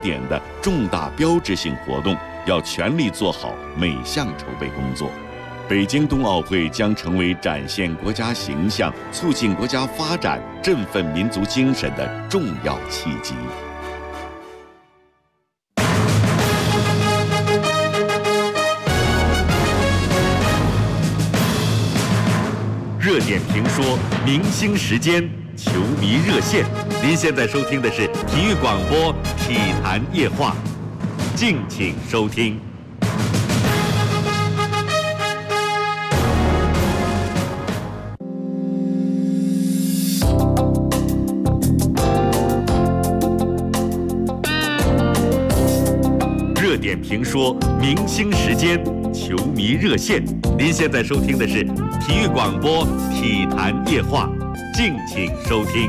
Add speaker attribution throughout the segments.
Speaker 1: 点的重大标志性活动，要全力做好每项筹备工作。北京冬奥会将成为展现国家形象、促进国家发展、振奋民族精神的重要契机。热点评说，明星时间，球迷热线。您现在收听的是体育广播体坛夜话，敬请收听。热点评说，明星时间，球迷热线。您现在收听的是体育广播体坛夜话，敬请收听。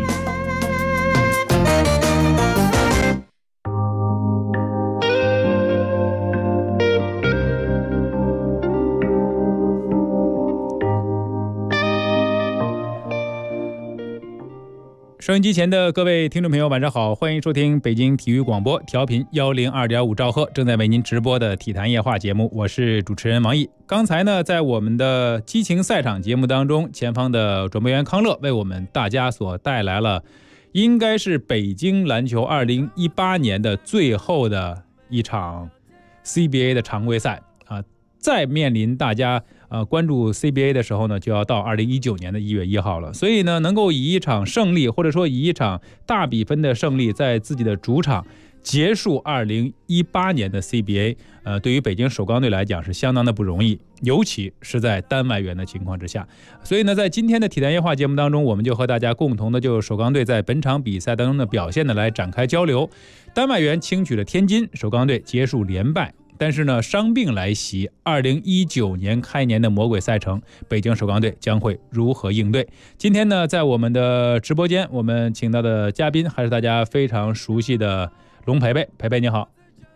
Speaker 2: 收音机前的各位听众朋友晚上好，欢迎收听北京体育广播调频102.5兆赫正在为您直播的体坛夜话节目，我是主持人王毅。刚才呢，在我们的激情赛场节目当中，前方的转播员康乐为我们大家所带来了应该是北京篮球2018年的最后的一场 CBA 的常规赛啊。再面临大家关注 CBA 的时候呢，就要到2019年的1月1号了。所以呢，能够以一场胜利，或者说以一场大比分的胜利，在自己的主场结束2018年的 CBA，对于北京首钢队来讲是相当的不容易，尤其是在单外援的情况之下。所以呢，在今天的体坛夜话节目当中，我们就和大家共同的就首钢队在本场比赛当中的表现呢来展开交流。单外援轻取了天津，首钢队结束连败。但是呢，伤病来袭，2019年开年的魔鬼赛程，北京首钢队将会如何应对？今天呢，在我们的直播间，我们请到的嘉宾还是大家非常熟悉的龙培培，培培你好。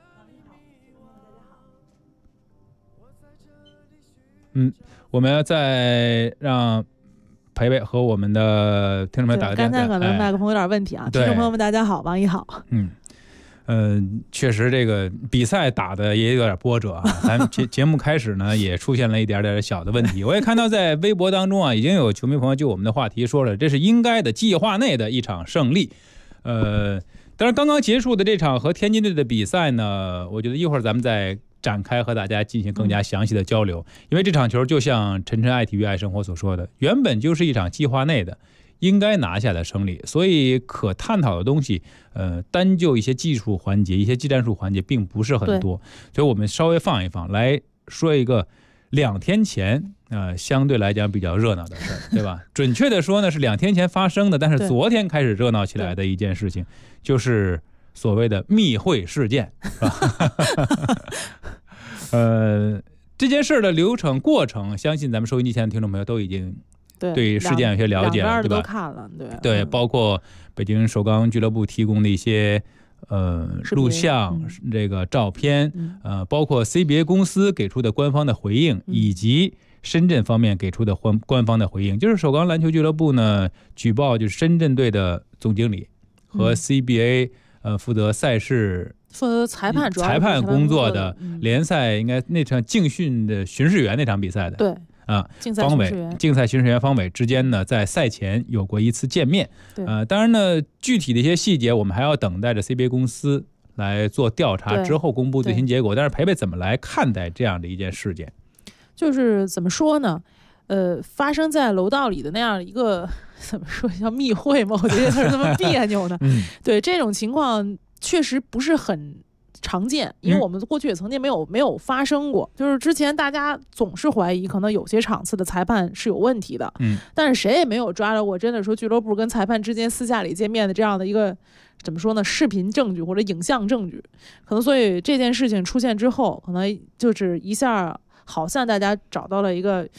Speaker 2: 我们要再让培培和我们的听众朋友打个电话。
Speaker 3: 刚才可能麦克风有点问题啊，听众朋友们大家好，王毅好。
Speaker 2: 确实这个比赛打的也有点波折啊。咱们节目开始呢，也出现了一点点小的问题。我也看到在微博当中啊，已经有球迷朋友就我们的话题说了，这是应该的计划内的一场胜利。当然刚刚结束的这场和天津队的比赛呢，我觉得一会儿咱们再展开和大家进行更加详细的交流。因为这场球就像晨晨爱体育爱生活所说的，原本就是一场计划内的应该拿下的胜利，所以可探讨的东西单就一些技术环节、一些技战术环节并不是很多，所以我们稍微放一放来说一个2天前相对来讲比较热闹的事儿，对吧？准确的说呢是2天前发生的，但是昨天开始热闹起来的一件事情，就是所谓的密会事件，是吧？这件事的流程过程，相信咱们收音机前的听众朋友都已经对事件有些了解了，对吧？
Speaker 3: 都看了，
Speaker 2: 对，包括北京首钢俱乐部提供的一些录像、这个照片，包括 CBA 公司给出的官方的回应，以及深圳方面给出的官方的回应。就是首钢篮球俱乐部呢举报，就是深圳队的总经理和 CBA 负责赛事、负责裁判工作的联赛，应该那场竞训的巡视员那场比赛的，对。竞赛巡视员方伟之间呢，在赛前有过一次见面。当然呢，具体的一些细节我们还要等待着 CBA 公司来做调查之后公布最新结果。但是培培怎么来看待这样的一件事件？
Speaker 3: 就是怎么说呢？发生在楼道里的那样一个怎么说叫密会吗？我觉得它是那么别扭的。对，这种情况确实不是很常见，因为我们过去也曾经没有发生过，就是之前大家总是怀疑可能有些场次的裁判是有问题的，但是谁也没有抓着过真的说俱乐部跟裁判之间私下里见面的这样的一个怎么说呢，视频证据或者影像证据，可能所以这件事情出现之后，可能就是一下好像大家找到了一个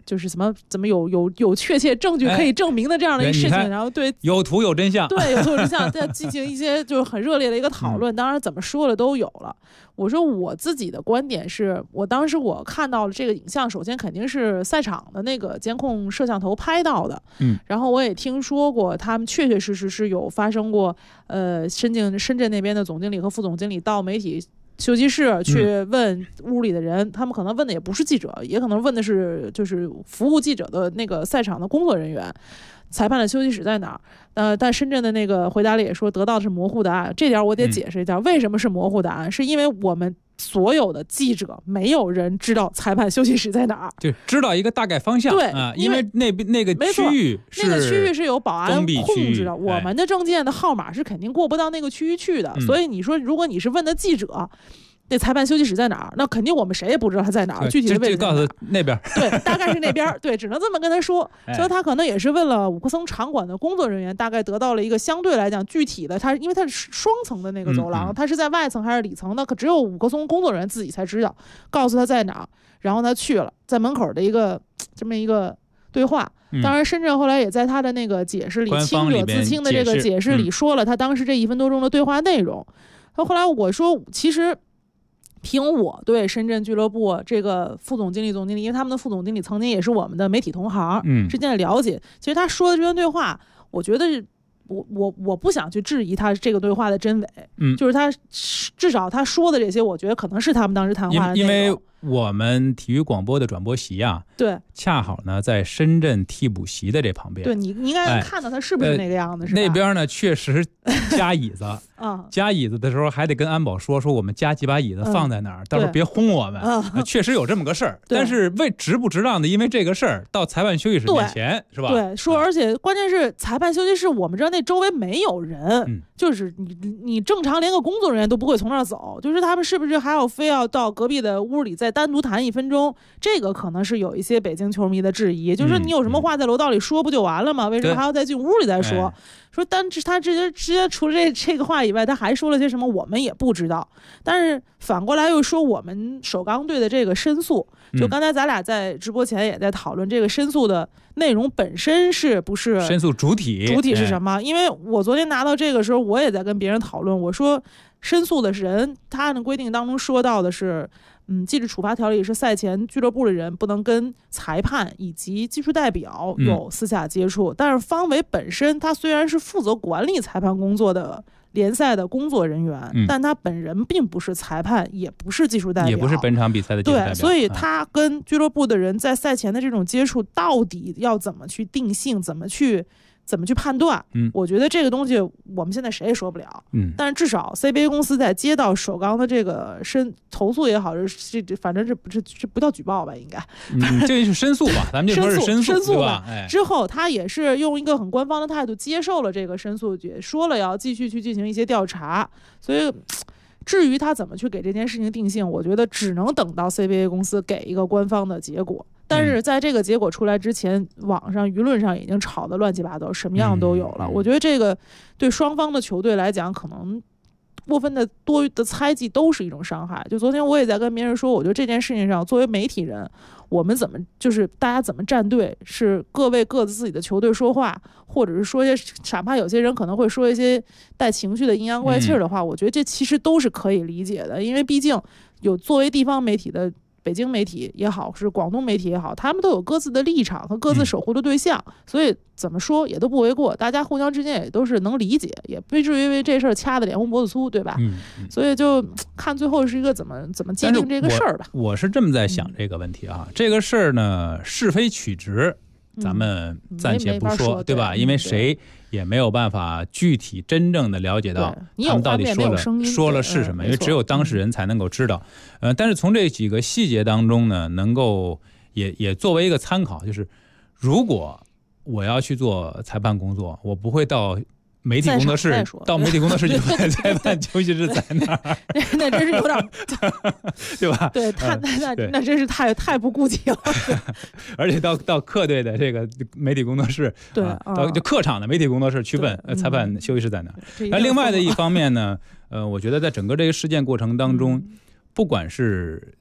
Speaker 3: 就是怎么有确切证据可以证明的这样的一个事情，然后对
Speaker 2: 有图有真相，
Speaker 3: 对有图有真相，再进行一些就是很热烈的一个讨论。当然怎么说了都有了。我说我自己的观点是，我当时我看到了这个影像，首先肯定是赛场的那个监控摄像头拍到的，然后我也听说过他们确确实实是有发生过，深圳那边的总经理和副总经理到媒体休息室去问屋里的人，他们可能问的也不是记者，也可能问的是就是服务记者的那个赛场的工作人员，裁判的休息室在哪儿？但深圳的那个回答里也说得到的是模糊答案，这点我得解释一下，为什么是模糊答案？是因为我们所有的记者没有人知道裁判休息室在哪儿，
Speaker 2: 就知道一个大概方向。
Speaker 3: 对，
Speaker 2: 因为那个区域
Speaker 3: 是有保安控制的，我们的证件的号码是肯定过不到那个区域去的，所以你说如果你是问的记者。那裁判休息室在哪儿？那肯定我们谁也不知道他在哪儿，具体的位置
Speaker 2: 就告诉那边。
Speaker 3: 对，大概是那边。对，只能这么跟他说。所以他可能也是问了五棵松场馆的工作人员，大概得到了一个相对来讲具体的。因为他是双层的那个走廊，他是在外层还是里层的？可只有五棵松工作人员自己才知道，告诉他在哪儿。然后他去了，在门口的这么一个对话。当然，深圳后来也在他的那个解释里，清者自清的这个解释里说了他当时这1分多钟的对话内容。后来我说，其实。凭我对深圳俱乐部这个副总经理、总经理，因为他们的副总经理曾经也是我们的媒体同行，之间的了解，其实他说的这段对话，我觉得我不想去质疑他这个对话的真伪，就是他至少他说的这些，我觉得可能是他们当时谈话的内容。因为
Speaker 2: 我们体育广播的转播席啊，
Speaker 3: 对，
Speaker 2: 恰好呢在深圳替补席的这旁边。
Speaker 3: 对，你应该看到他是不是那个样子，是吧？
Speaker 2: 那边呢确实加椅子，加椅子的时候还得跟安保说我们加几把椅子放在哪儿，到时候别轰我们。确实有这么个事儿，但是值不值当的，因为这个事儿到裁判休息室面前，是吧？
Speaker 3: 对，说而且关键是裁判休息室，我们知道那周围没有人，就是你正常连个工作人员都不会从那儿走，就是他们是不是还要非要到隔壁的屋里再单独谈1分钟？这个可能是有一些北京球迷的质疑，就是你有什么话在楼道里说不就完了吗？为什么还要再进屋里再说？说但是他直接除了这个话以外，他还说了些什么我们也不知道。但是反过来又说我们首钢队的这个申诉，就刚才咱俩在直播前也在讨论这个申诉的内容本身是不是
Speaker 2: 申诉主体
Speaker 3: 是什么？因为我昨天拿到这个时候，我也在跟别人讨论，我说申诉的人他按照规定当中说到的是。纪律处罚条例是赛前俱乐部的人不能跟裁判以及技术代表有私下接触，但是方伟本身他虽然是负责管理裁判工作的联赛的工作人员，但他本人并不是裁判，也不是技术代表，
Speaker 2: 也不是本场比赛的技术代表。
Speaker 3: 对，所以他跟俱乐部的人在赛前的这种接触，到底要怎么去定性，怎么去判断？我觉得这个东西我们现在谁也说不了。但是至少 CBA 公司在接到首钢的这个投诉也好，反正这不叫举报吧，应该。
Speaker 2: 这是申诉吧，咱们就说是申诉吧。
Speaker 3: 之后他也是用一个很官方的态度接受了这个申诉，也说了要继续去进行一些调查。所以至于他怎么去给这件事情定性，我觉得只能等到 CBA 公司给一个官方的结果。但是在这个结果出来之前，网上舆论上已经吵得乱七八糟，什么样都有了。我觉得这个对双方的球队来讲，可能过分的多余的猜忌都是一种伤害。就昨天我也在跟别人说，我觉得这件事情上，作为媒体人，我们就是大家怎么站队，是各为各自己的球队说话，或者是说一些哪怕有些人可能会说一些带情绪的阴阳怪气的话，我觉得这其实都是可以理解的，因为毕竟有作为地方媒体的。北京媒体也好，是广东媒体也好，他们都有各自的立场和各自守护的对象，所以怎么说也都不为过，大家互相之间也都是能理解，也不至于为这事儿掐得脸红脖子粗，对吧？所以就看最后是一个怎么界定这个事儿吧。
Speaker 2: 我是这么在想这个问题啊，这个事儿呢是非曲直，咱们暂且不说，对吧？因为谁也没有办法具体真正的了解到他们到底说了是什么，因为只有当事人才能够知道。但是从这几个细节当中呢，能够也作为一个参考，就是如果我要去做裁判工作，我不会到媒体工作室去问裁判休息室在哪儿，
Speaker 3: 那真是有点，
Speaker 2: 对吧？
Speaker 3: 对，那真是太不顾及了。
Speaker 2: 而且到客队的这个媒体工作室，
Speaker 3: 对，
Speaker 2: 到就客场的媒体工作室去问裁判休息室在哪儿。那另外的一方面呢，我觉得在整个这个事件过程当中，不管是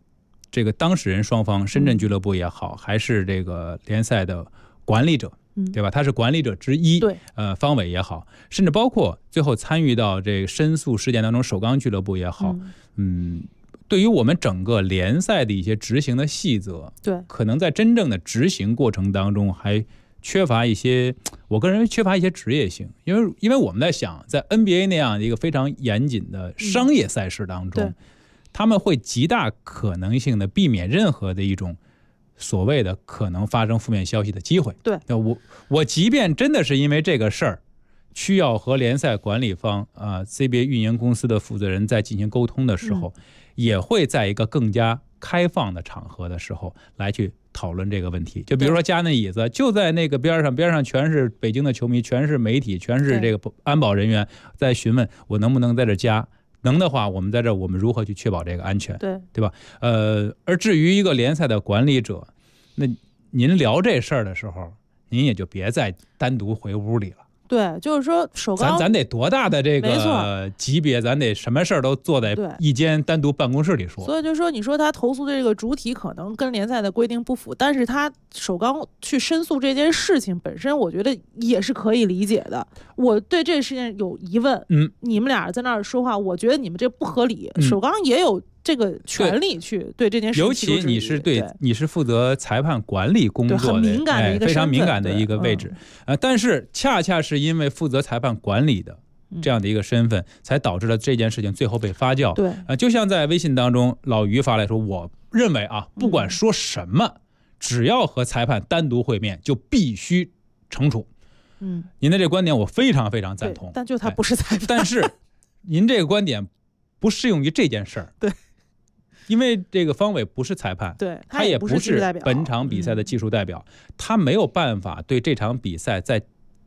Speaker 2: 这个当事人双方，深圳俱乐部也好，还是这个联赛的管理者，对吧？他是管理者之一，
Speaker 3: 对，
Speaker 2: 方伟也好，甚至包括最后参与到这个申诉事件当中，首钢俱乐部也好，对于我们整个联赛的一些执行的细则，
Speaker 3: 对，
Speaker 2: 可能在真正的执行过程当中还缺乏一些，我个人认为缺乏一些职业性，因为我们在想，在 NBA 那样一个非常严谨的商业赛事当中，他们会极大可能性的避免任何的一种所谓的可能发生负面消息的机会。
Speaker 3: 对，
Speaker 2: 我即便真的是因为这个事儿需要和联赛管理方CBA 运营公司的负责人在进行沟通的时候，也会在一个更加开放的场合的时候来去讨论这个问题。就比如说加那椅子就在那个边上全是北京的球迷，全是媒体，全是这个安保人员在询问我能不能在这加，能的话我们在这我们如何去确保这个安全，对吧？而至于一个联赛的管理者，那您聊这事儿的时候，您也就别再单独回屋里了。
Speaker 3: 对，就是说首钢
Speaker 2: 咱得多大的这个级别，咱得什么事儿都坐在一间单独办公室里说。
Speaker 3: 所以就是说，你说他投诉的这个主体可能跟联赛的规定不符，但是他首钢去申诉这件事情本身，我觉得也是可以理解的。我对这事情有疑问，你们俩在那儿说话，我觉得你们这不合理。首钢也有这个权利去对这件事情提出质疑，
Speaker 2: 尤其你是负责裁判管理工作的，
Speaker 3: 很敏感的一个
Speaker 2: 非常敏感的一个位置。但是恰恰是因为负责裁判管理的这样的一个身份，才导致了这件事情最后被发酵。
Speaker 3: 对，
Speaker 2: 就像在微信当中老于发来说，我认为不管说什么，只要和裁判单独会面，就必须惩处。您的这个观点我非常非常赞同，
Speaker 3: 但就他不是裁判。
Speaker 2: 但是您这个观点不适用于这件事儿。
Speaker 3: 对。
Speaker 2: 因为这个方伟不是裁判，
Speaker 3: 对，
Speaker 2: 他也不是本场比赛的技术代表，他没有办法对这场比赛在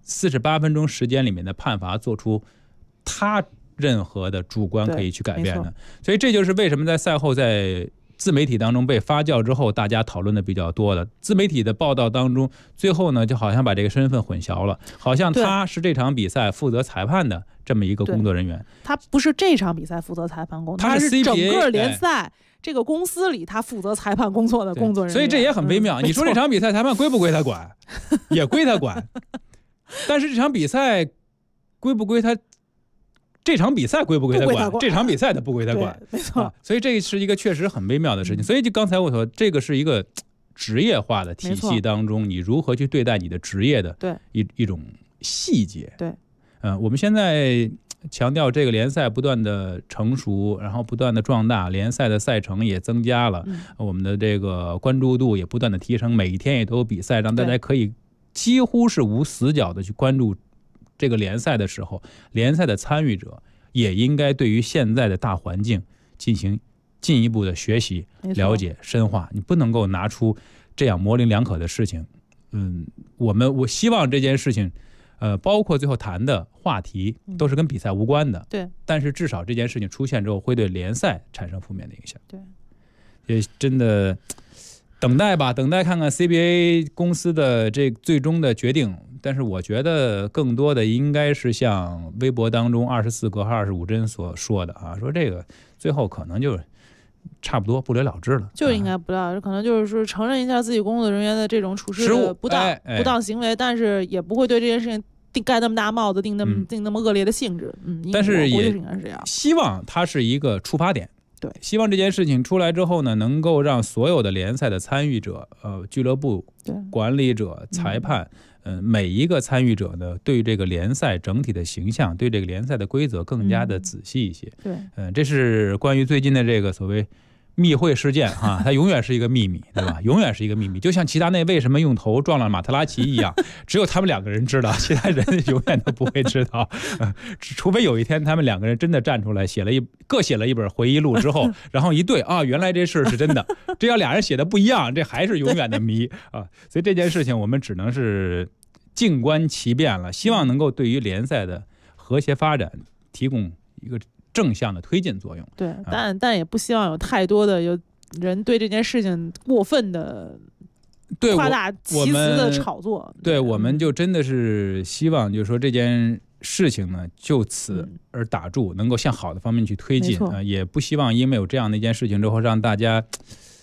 Speaker 2: 48分钟时间里面的判罚做出他任何的主观可以去改变的。所以这就是为什么在赛后在自媒体当中被发酵之后，大家讨论的比较多的。自媒体的报道当中，最后呢就好像把这个身份混淆了，好像他是这场比赛负责裁判的这么一个工作人员。
Speaker 3: 他不是这场比赛负责裁判工作，他是整个联赛这个公司里他负责裁判工作的工作人员。
Speaker 2: 所以这也很微妙。你说这场比赛裁判归不归他管？也归他管。但是这场比赛归不归他？这场比赛归不归他管？这场比赛的不归他管，
Speaker 3: 没错。
Speaker 2: 所以这是一个确实很微妙的事情。所以就刚才我说，这个是一个职业化的体系当中，你如何去对待你的职业的一种细节。
Speaker 3: 对，
Speaker 2: 我们现在强调这个联赛不断的成熟，然后不断的壮大，联赛的赛程也增加了，我们的这个关注度也不断的提升，每一天也都有比赛，让大家可以几乎是无死角的去关注这个联赛的时候，联赛的参与者也应该对于现在的大环境进行进一步的学习、了解、深化。你不能够拿出这样模棱两可的事情。我希望这件事情，包括最后谈的话题都是跟比赛无关的。
Speaker 3: 对。
Speaker 2: 但是至少这件事情出现之后，会对联赛产生负面的影响。
Speaker 3: 对。
Speaker 2: 也真的等待吧，等待看看 CBA 公司的这最终的决定。但是我觉得更多的应该是像微博当中24格和25帧所说的说这个最后可能就差不多不了了之了，
Speaker 3: 就应该不了，可能就是说承认一下自己工作人员的这种处事的不当行为，但是也不会对这件事情盖那么大帽子，定那么恶劣的性质。
Speaker 2: 但是也
Speaker 3: 应该是这样，
Speaker 2: 希望它是一个出发点。
Speaker 3: 对，
Speaker 2: 希望这件事情出来之后呢，能够让所有的联赛的参与者、俱乐部、管理者、裁判，每一个参与者呢，对这个联赛整体的形象，对这个联赛的规则更加的仔细一些。
Speaker 3: 对，
Speaker 2: 这是关于最近的这个所谓密会事件它永远是一个秘密，对吧？永远是一个秘密，就像齐达内为什么用头撞了马特拉齐一样，只有他们两个人知道，其他人永远都不会知道。除非有一天他们两个人真的站出来各写了一本回忆录之后，然后一对原来这事是真的。这要俩人写的不一样，这还是永远的谜啊！所以这件事情我们只能是静观其变了，希望能够对于联赛的和谐发展提供一个正向的推进作用。
Speaker 3: 对，但也不希望有太多的有人对这件事情过分的夸大其词的炒作。
Speaker 2: 对，我们就真的是希望就是说这件事情呢就此而打住，能够向好的方面去推进也不希望因为有这样的一件事情之后让大家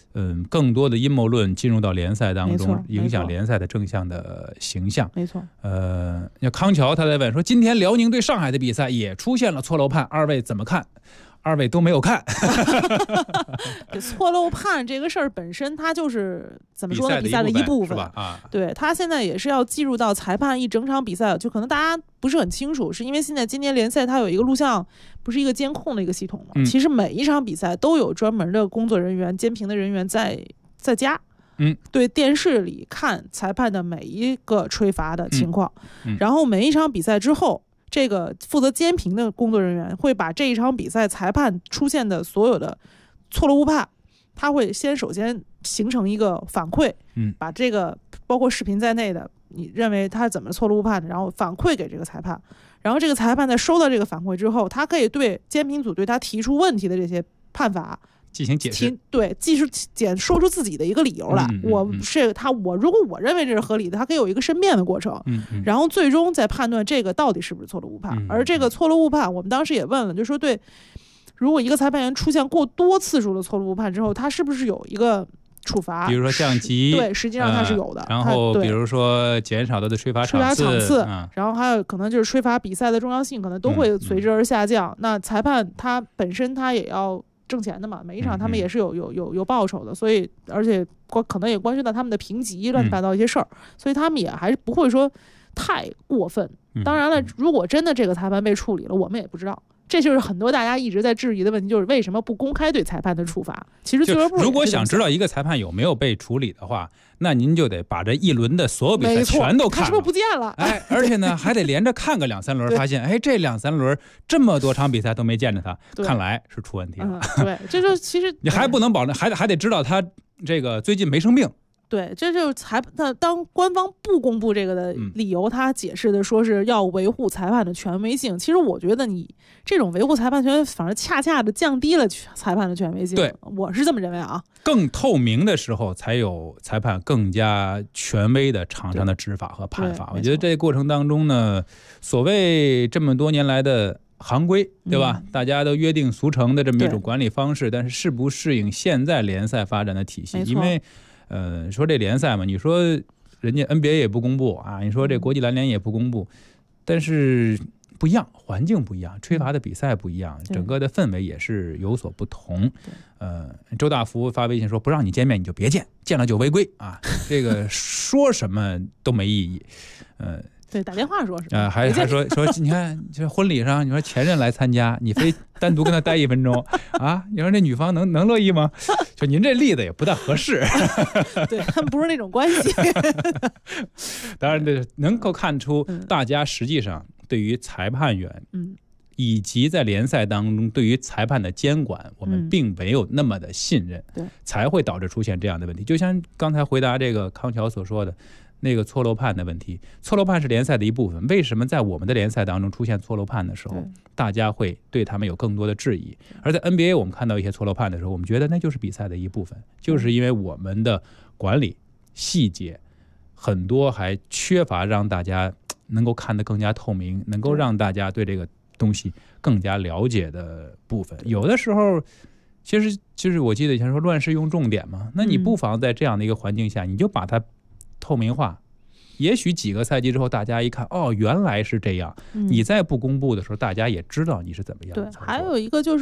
Speaker 2: 更多的阴谋论进入到联赛当中，
Speaker 3: 没错
Speaker 2: 影响联赛的正向的形象。
Speaker 3: 没错。
Speaker 2: 那康桥他在问说，今天辽宁对上海的比赛也出现了错漏判，二位怎么看？二位都没有看。
Speaker 3: 错漏判这个事儿本身，它就是怎么说呢？比赛的一部分，对，它现在也是要计入到裁判一整场比赛，就可能大家不是很清楚，是因为现在今年联赛它有一个录像，不是一个监控的一个系统嘛？其实每一场比赛都有专门的工作人员、监评的人员在家。对电视里看裁判的每一个吹罚的情况，然后每一场比赛之后。这个负责监评的工作人员会把这一场比赛裁判出现的所有的错漏误判，他会首先形成一个反馈，把这个包括视频在内的，你认为他怎么错漏误判的，然后反馈给这个裁判，然后这个裁判在收到这个反馈之后，他可以对监评组对他提出问题的这些判罚
Speaker 2: 进行解释，
Speaker 3: 对，说出自己的一个理由来。我如果我认为这是合理的，他可以有一个申辩的过程，然后最终再判断这个到底是不是错漏误判。而这个错漏误判，我们当时也问了，就说对，如果一个裁判员出现过多次数的错漏误判之后，他是不是有一个处罚？
Speaker 2: 比如说降级，
Speaker 3: 对，实际上他是有的。
Speaker 2: 然后比如说减少他的吹罚场次，
Speaker 3: 然后还有可能就是吹罚比赛的重要性，可能都会随之而下降。那裁判他本身他也要挣钱的嘛，每一场他们也是有报酬的，所以而且可能也关系到他们的评级乱七八糟一些事儿，所以他们也还是不会说太过分。当然了，如果真的这个裁判被处理了，我们也不知道。这就是很多大家一直在质疑的问题，就是为什么不公开对裁判的处罚？其实俱乐部
Speaker 2: 如果想知道一个裁判有没有被处理的话，那您就得把这一轮的所有比赛全都看了，
Speaker 3: 他是不是不见了？
Speaker 2: 而且呢还得连着看个2-3轮，发现这2-3轮这么多场比赛都没见着他，看来是出问题了。
Speaker 3: 对，这就其实
Speaker 2: 你还不能保证，还得知道他这个最近没生病。
Speaker 3: 对，这就是当官方不公布这个的理由，他解释的说是要维护裁判的权威性。其实我觉得你这种维护裁判权，反而恰恰的降低了裁判的权威性。
Speaker 2: 对，
Speaker 3: 我是这么认为啊。
Speaker 2: 更透明的时候，才有裁判更加权威的场上的执法和判罚。我觉得这个过程当中呢，所谓这么多年来的行规，对吧？大家都约定俗成的这么一种管理方式，但是适不适应现在联赛发展的体系？因为说这联赛嘛，你说人家 NBA 也不公布啊，你说这国际篮联也不公布，但是不一样，环境不一样，吹罚的比赛不一样，整个的氛围也是有所不同。周大福发微信说，不让你见面你就别见，见了就违规啊，这个说什么都没意义。
Speaker 3: 对，打电话说是
Speaker 2: 还说你看，就是婚礼上，你说前任来参加，你非单独跟他待1分钟啊？你说这女方能乐意吗？就您这例子也不大合适。
Speaker 3: 对，他们不是那种关系。
Speaker 2: 当然，这能够看出大家实际上对于裁判员，以及在联赛当中对于裁判的监管，我们并没有那么的信任，才会导致出现这样的问题。就像刚才回答这个康桥所说的。那个错漏判的问题，错漏判是联赛的一部分。为什么在我们的联赛当中出现错漏判的时候，大家会对他们有更多的质疑？而在 NBA 我们看到一些错漏判的时候，我们觉得那就是比赛的一部分，就是因为我们的管理细节很多还缺乏让大家能够看得更加透明，能够让大家对这个东西更加了解的部分。有的时候其实就是我记得以前说乱世用重点嘛，那你不妨在这样的一个环境下，你就把它透明化，也许几个赛季之后，大家一看，原来是这样。你在不公布的时候，大家也知道你是怎么样。
Speaker 3: 对，还有一个就是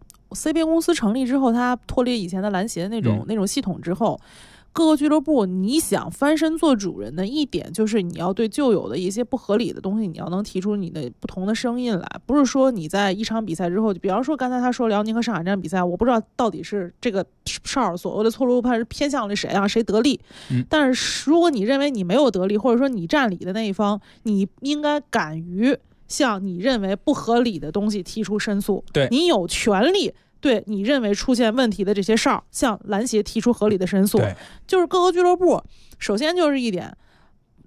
Speaker 3: CBA 公司成立之后，它脱离以前的篮协那种系统之后，各个俱乐部你想翻身做主人的一点就是你要对旧有的一些不合理的东西，你要能提出你的不同的声音来，不是说你在一场比赛之后，比方说刚才他说辽宁和上海这场比赛，我不知道到底是这个哨所谓的错误判是偏向了谁啊，谁得利？但是如果你认为你没有得利，或者说你占理的那一方，你应该敢于向你认为不合理的东西提出申诉。
Speaker 2: 对，
Speaker 3: 你有权利对你认为出现问题的这些哨向篮协提出合理的申诉。
Speaker 2: 对，
Speaker 3: 就是各个俱乐部首先就是一点，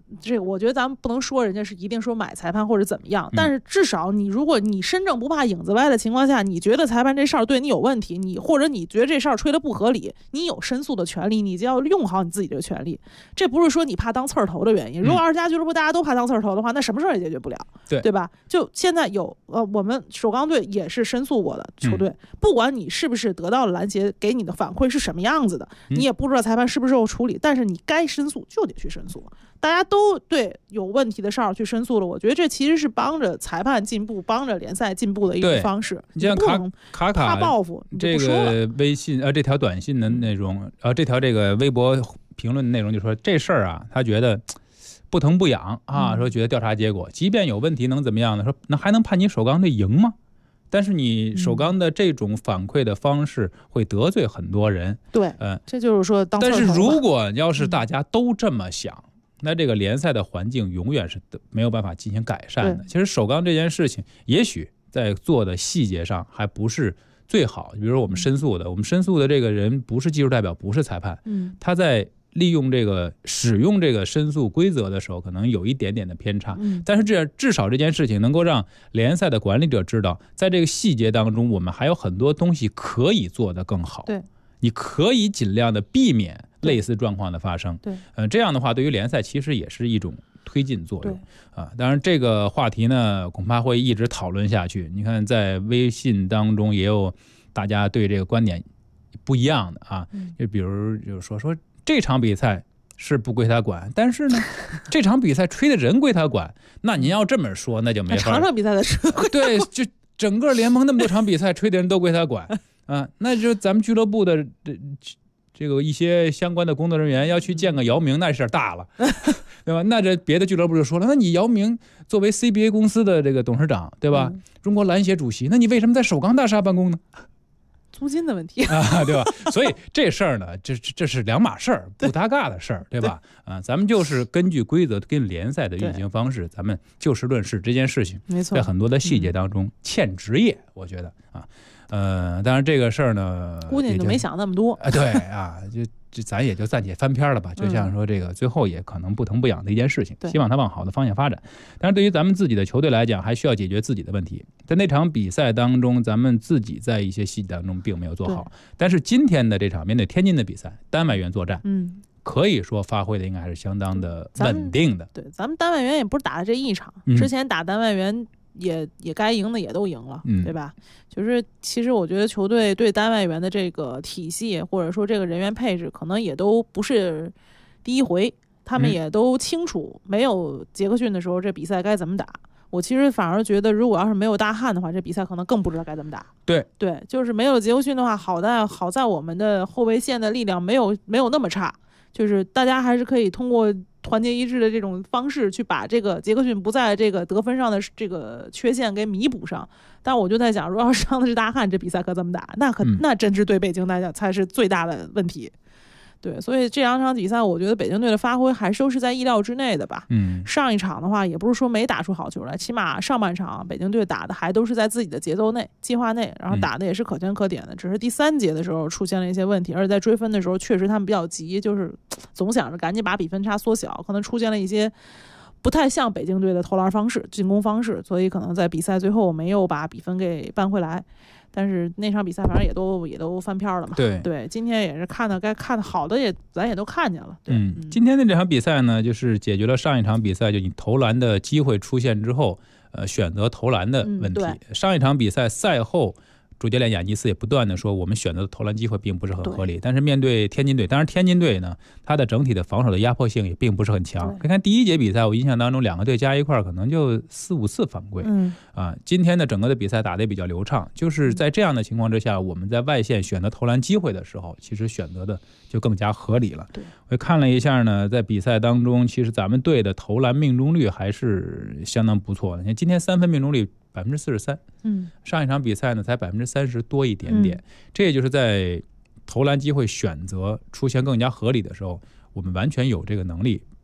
Speaker 3: 这个我觉得咱们不能说人家是一定说买裁判或者怎么样，但是至少如果你身正不怕影子歪的情况下，你觉得裁判这事儿对你有问题，或者你觉得这事儿吹得不合理，你有申诉的权利，你就要用好你自己的权利。这不是说你怕当刺儿头的原因。如果20家俱乐部大家都怕当刺儿头的话，那什么事儿也解决不了，对吧？就现在有我们首钢队也是申诉过的球队，不管你是不是得到了篮协给你的反馈是什么样子的，你也不知道裁判是不是有处理，但是你该申诉就得去申诉。大家都对有问题的事儿去申诉了，我觉得这其实是帮着裁判进步、帮着联赛进步的一种方式。
Speaker 2: 你像卡
Speaker 3: 怕报复，
Speaker 2: 这个微信这条短信的内容这条这个微博评论的内容就说这事儿啊，他觉得不疼不痒啊，说觉得调查结果即便有问题能怎么样呢？说那还能判你首钢队赢吗？但是你首钢的这种反馈的方式会得罪很多人。
Speaker 3: 对，这就是说当刺儿头。
Speaker 2: 但是如果要是大家都这么想，那这个联赛的环境永远是没有办法进行改善的。其实首钢这件事情，也许在做的细节上还不是最好。比如说我们申诉的这个人不是技术代表，不是裁判，他在利用使用这个申诉规则的时候，可能有一点点的偏差。但是至少这件事情能够让联赛的管理者知道，在这个细节当中，我们还有很多东西可以做得更好。
Speaker 3: 对，
Speaker 2: 你可以尽量的避免类似状况的发生。
Speaker 3: 对，
Speaker 2: 这样的话，对于联赛其实也是一种推进作用啊。当然，这个话题呢，恐怕会一直讨论下去。你看，在微信当中也有大家对这个观点不一样的啊。就比如就是说这场比赛是不归他管，但是呢，这场比赛吹的人归他管。那您要这么说，那就没法。
Speaker 3: 场比赛的事。
Speaker 2: 对，就整个联盟那么多场比赛，吹的人都归他管啊。那就咱们俱乐部的这个一些相关的工作人员要去见个姚明，那事儿大了，对吧？那这别的俱乐部就说了，那你姚明作为 CBA 公司的这个董事长，对吧？中国篮协主席，那你为什么在首钢大厦办公呢？
Speaker 3: 租金的问题
Speaker 2: 啊，对吧？所以这事儿呢，这是两码事儿，不搭嘎的事儿，对吧？咱们就是根据规则跟联赛的运行方式，咱们就事论事。这件事情，
Speaker 3: 没错，
Speaker 2: 在很多的细节当中欠职业，我觉得啊。当然这个事儿呢，
Speaker 3: 估计就没想那么多。
Speaker 2: 对啊，就咱也就暂且翻篇了吧。就像说这个最后也可能不疼不痒的一件事情，希望它往好的方向发展。但是对于咱们自己的球队来讲，还需要解决自己的问题。在那场比赛当中，咱们自己在一些细节当中并没有做好。但是今天的这场面对天津的比赛，单外援作战，可以说发挥的应该还是相当的稳定的。
Speaker 3: 对，咱们单外援也不是打了这一场，之前打单外援也该赢的也都赢了，对吧？就是其实我觉得球队对单外援的这个体系或者说这个人员配置，可能也都不是第一回，他们也都清楚，没有杰克逊的时候这比赛该怎么打。我其实反而觉得，如果要是没有大汉的话，这比赛可能更不知道该怎么打。
Speaker 2: 对，
Speaker 3: 就是没有杰克逊的话，好在我们的后卫线的力量没有那么差，就是大家还是可以通过团结一致的这种方式去把这个杰克逊不在这个得分上的这个缺陷给弥补上。但我就在想，如果要是上的是大汉，这比赛可怎么打？那真是对北京来讲才是最大的问题。对，所以这两场比赛，我觉得北京队的发挥还都是在意料之内的吧。上一场的话，也不是说没打出好球来，起码上半场北京队打的还都是在自己的节奏内、计划内，然后打的也是可圈可点的。只是第3节的时候出现了一些问题，而且在追分的时候，确实他们比较急，就是总想着赶紧把比分差缩小，可能出现了一些不太像北京队的投篮方式、进攻方式，所以可能在比赛最后没有把比分给扳回来。但是那场比赛反正也都翻篇了嘛。对，今天也是该看的好的咱也都看见了。
Speaker 2: 今天的这场比赛呢，就是解决了上一场比赛就你投篮的机会出现之后，选择投篮的问题。上一场比赛赛后，主教练雅尼斯也不断的说，我们选择的投篮机会并不是很合理。但是面对天津队，当然天津队呢，它的整体的防守的压迫性也并不是很强。可以看第一节比赛，我印象当中2个队加一块可能就4-5次犯规。今天的整个的比赛打得也比较流畅，就是在这样的情况之下，我们在外线选择投篮机会的时候，其实选择的就更加合理了。我看了一下呢，在比赛当中，其实咱们队的投篮命中率还是相当不错的。你看今天3分命中率43%，上一场比赛呢才30%多一点点。这也就是在投篮机会选择出现更加合理的时候，我们完全有这个能力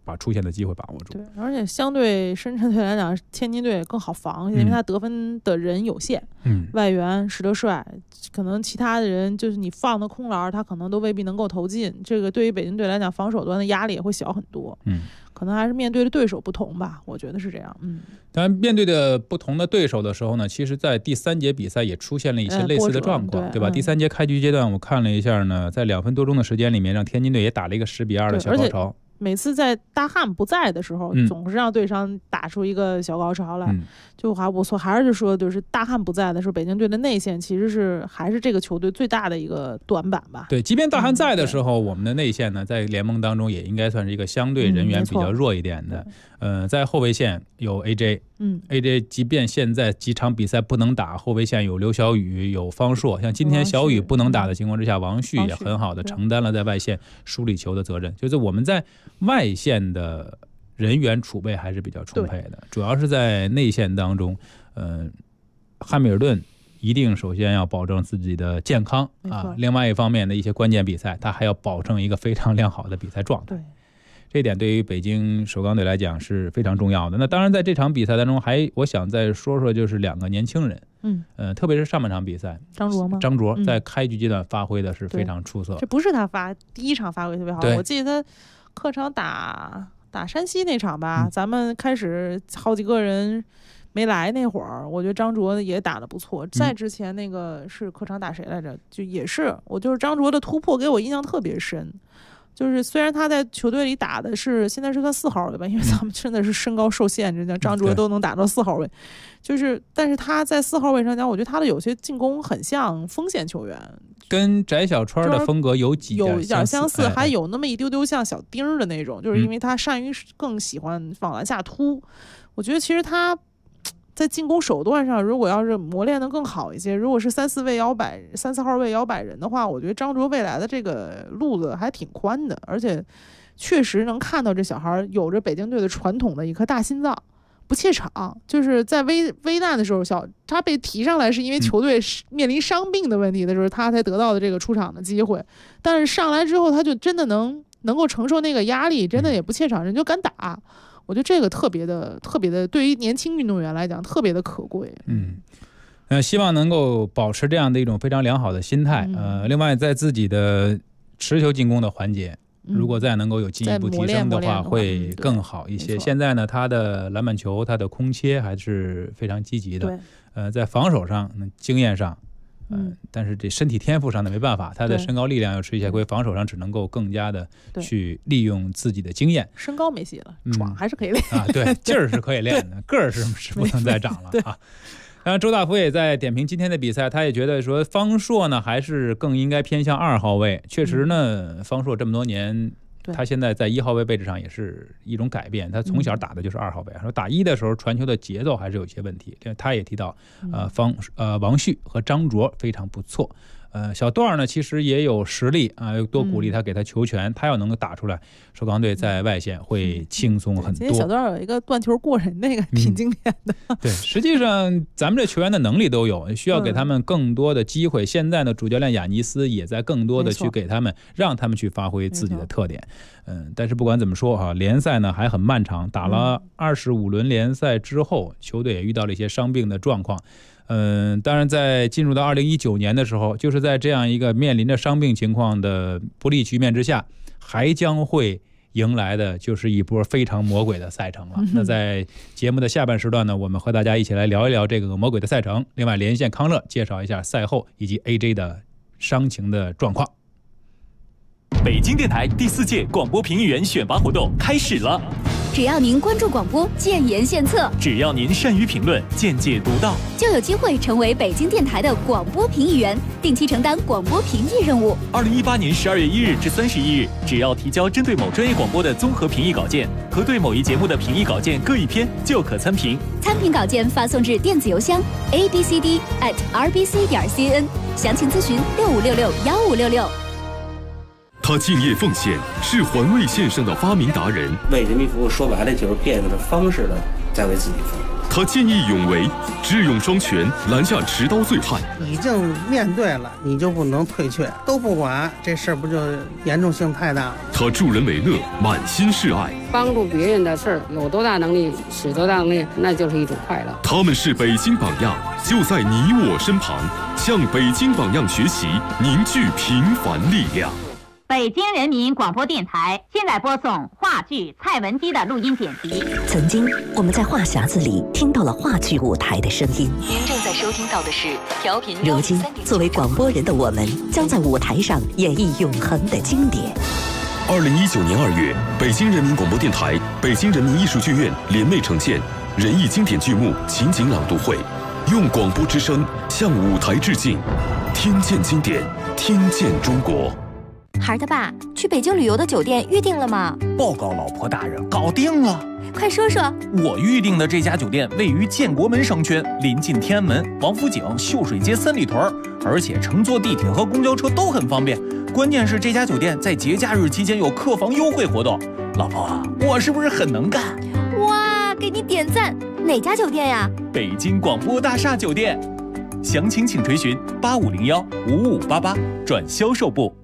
Speaker 2: 把出线的机会把握住。
Speaker 3: 对，而且相对深圳队来讲，天津队更好防，因为他得分的人有限。外援石德帅，可能其他的人就是你放的空栏，他可能都未必能够投进。这个对于北京队来讲，防守端的压力也会小很多。可能还是面对的对手不同吧，我觉得是这样。
Speaker 2: 当然，面对的不同的对手的时候呢，其实在第3节比赛也出现了一些类似的状况，对吧？第3节开局阶段，我看了一下呢，在2分多钟的时间里面，让天津队也打了一个10-2的小高潮。
Speaker 3: 每次在大汉不在的时候，总是让对方打出一个小高潮来，就还不错。还是说，就是大汉不在的时候，北京队的内线其实还是这个球队最大的一个短板吧。
Speaker 2: 对，即便大汉在的时候，我们的内线呢，在联盟当中也应该算是一个相对人员比较弱一点的。在后卫线有 AJ，AJ 即便现在几场比赛不能打，后卫线有刘晓宇、有方硕，像今天小宇不能打的情况之下，王旭也很好的承担了在外线梳理球的责任。就是我们在外线的人员储备还是比较充沛的，主要是在内线当中，汉密尔顿一定首先要保证自己的健康啊，另外一方面的一些关键比赛，他还要保证一个非常良好的比赛状态。这一点对于北京首钢队来讲是非常重要的。那当然，在这场比赛当中，我想再说说，就是2个年轻人，特别是上半场比赛，
Speaker 3: 张卓吗？
Speaker 2: 张卓在开局阶段发挥的是非常出色。
Speaker 3: 这不是他第一场发挥特别好，我记得他客场打山西那场吧，咱们开始好几个人没来那会儿，我觉得张卓也打得不错。在之前那个是客场打谁来着？就也是就是张卓的突破给我印象特别深。就是虽然他在球队里打的是现在是算4号位吧，因为咱们真的是身高受限制，张卓都能打到4号位，就是但是他在4号位上讲，我觉得他的有些进攻很像锋线球员，
Speaker 2: 跟翟小川的风格有点
Speaker 3: 相似，还有那么一丢丢像小丁的那种，就是因为他更喜欢往篮下突。我觉得其实他在进攻手段上，如果要是磨练得更好一些，如果是3、4号位摇摆人的话，我觉得张卓未来的这个路子还挺宽的，而且确实能看到这小孩有着北京队的传统的一颗大心脏，不怯场。就是在危难的时候，他被提上来是因为球队面临伤病的问题的时候，他才得到的这个出场的机会。但是上来之后，他就真的能够承受那个压力，真的也不怯场，人就敢打。我觉得这个特别的，对于年轻运动员来讲特别的可贵。
Speaker 2: 希望能够保持这样的一种非常良好的心态。另外在自己的持球进攻的环节，如果再能够有进一步提升的话，会更好一些。现在呢，他的篮板球、他的空切还是非常积极的。在防守上、经验上。但是这身体天赋上的没办法，他的身高力量要吃一些亏，防守上只能够更加的去利用自己的经验。
Speaker 3: 身高没戏了，壮还是可以练
Speaker 2: 啊，对，劲儿是可以练的，个儿是不能再长了啊。当然，周大福也在点评今天的比赛，他也觉得说方硕呢还是更应该偏向2号位。确实呢，方硕这么多年。他现在在1号位位置上也是一种改变，他从小打的就是2号位，说打1的时候传球的节奏还是有一些问题。他也提到，王旭和张卓非常不错。小段呢其实也有实力啊，多鼓励他，给他球权，他要能够打出来，首钢队在外线会轻松很多。
Speaker 3: 今天小段有一个断球过人，那个挺经典的。
Speaker 2: 对，实际上咱们这球员的能力都有，需要给他们更多的机会。现在呢，主教练雅尼斯也在更多的去给他们，让他们去发挥自己的特点。但是不管怎么说联赛呢还很漫长，打了25轮联赛之后，球队也遇到了一些伤病的状况。当然在进入到2019年的时候，就是在这样一个面临着伤病情况的不利局面之下，还将会迎来的就是一波非常魔鬼的赛程了。那在节目的下半时段呢，我们和大家一起来聊一聊这个魔鬼的赛程，另外连线康乐介绍一下赛后以及 AJ 的伤情的状况。
Speaker 4: 北京电台第4届广播评议员选拔活动开始了。
Speaker 5: 只要您关注广播，建言献策；
Speaker 4: 只要您善于评论，见解独到，
Speaker 5: 就有机会成为北京电台的广播评议员，定期承担广播评议任务。
Speaker 4: 2018年12月1日至31日，只要提交针对某专业广播的综合评议稿件和对某一节目的评议稿件各1篇，就可参评。
Speaker 5: 参评稿件发送至电子邮箱 abcd@rbc.cn， 详情咨询65661566。
Speaker 6: 他敬业奉献，是环卫线上的发明达人。
Speaker 7: 为人民服务，说白了就是变着方式的在为自己服务。
Speaker 6: 他见义勇为，智勇双全，拦下持刀醉汉。
Speaker 7: 已经面对了，你就不能退却，都不管，这事儿不就严重性太大了？
Speaker 6: 他助人为乐，满心是爱，
Speaker 8: 帮助别人的事儿，有多大能力使多大能力，那就是一种快乐。
Speaker 6: 他们是北京榜样，就在你我身旁，向北京榜样学习，凝聚平凡力量。
Speaker 9: 北京人民广播电台现在播送话剧《蔡文姬》的录音剪辑。
Speaker 10: 曾经，我们在话匣子里听到了话剧舞台的声音。
Speaker 11: 您正在收听到的是调频。
Speaker 10: 如今，作为广播人的我们，将在舞台上演绎永恒的经典。
Speaker 6: 2019年2月，北京人民广播电台、北京人民艺术剧院联袂呈现人艺经典剧目情景朗读会，用广播之声向舞台致敬，听见经典，听见中国。
Speaker 12: 孩儿他爸，去北京旅游的酒店预定了吗？
Speaker 13: 报告老婆大人，搞定了。
Speaker 12: 快说说。
Speaker 13: 我预定的这家酒店位于建国门商圈，临近天安门、王府井、秀水街三里屯，而且乘坐地铁和公交车都很方便。关键是这家酒店在节假日期间有客房优惠活动。老婆，我是不是很能干？
Speaker 12: 哇，给你点赞！哪家酒店呀？
Speaker 13: 北京广播大厦酒店。详情请垂询8501-5588转销售部。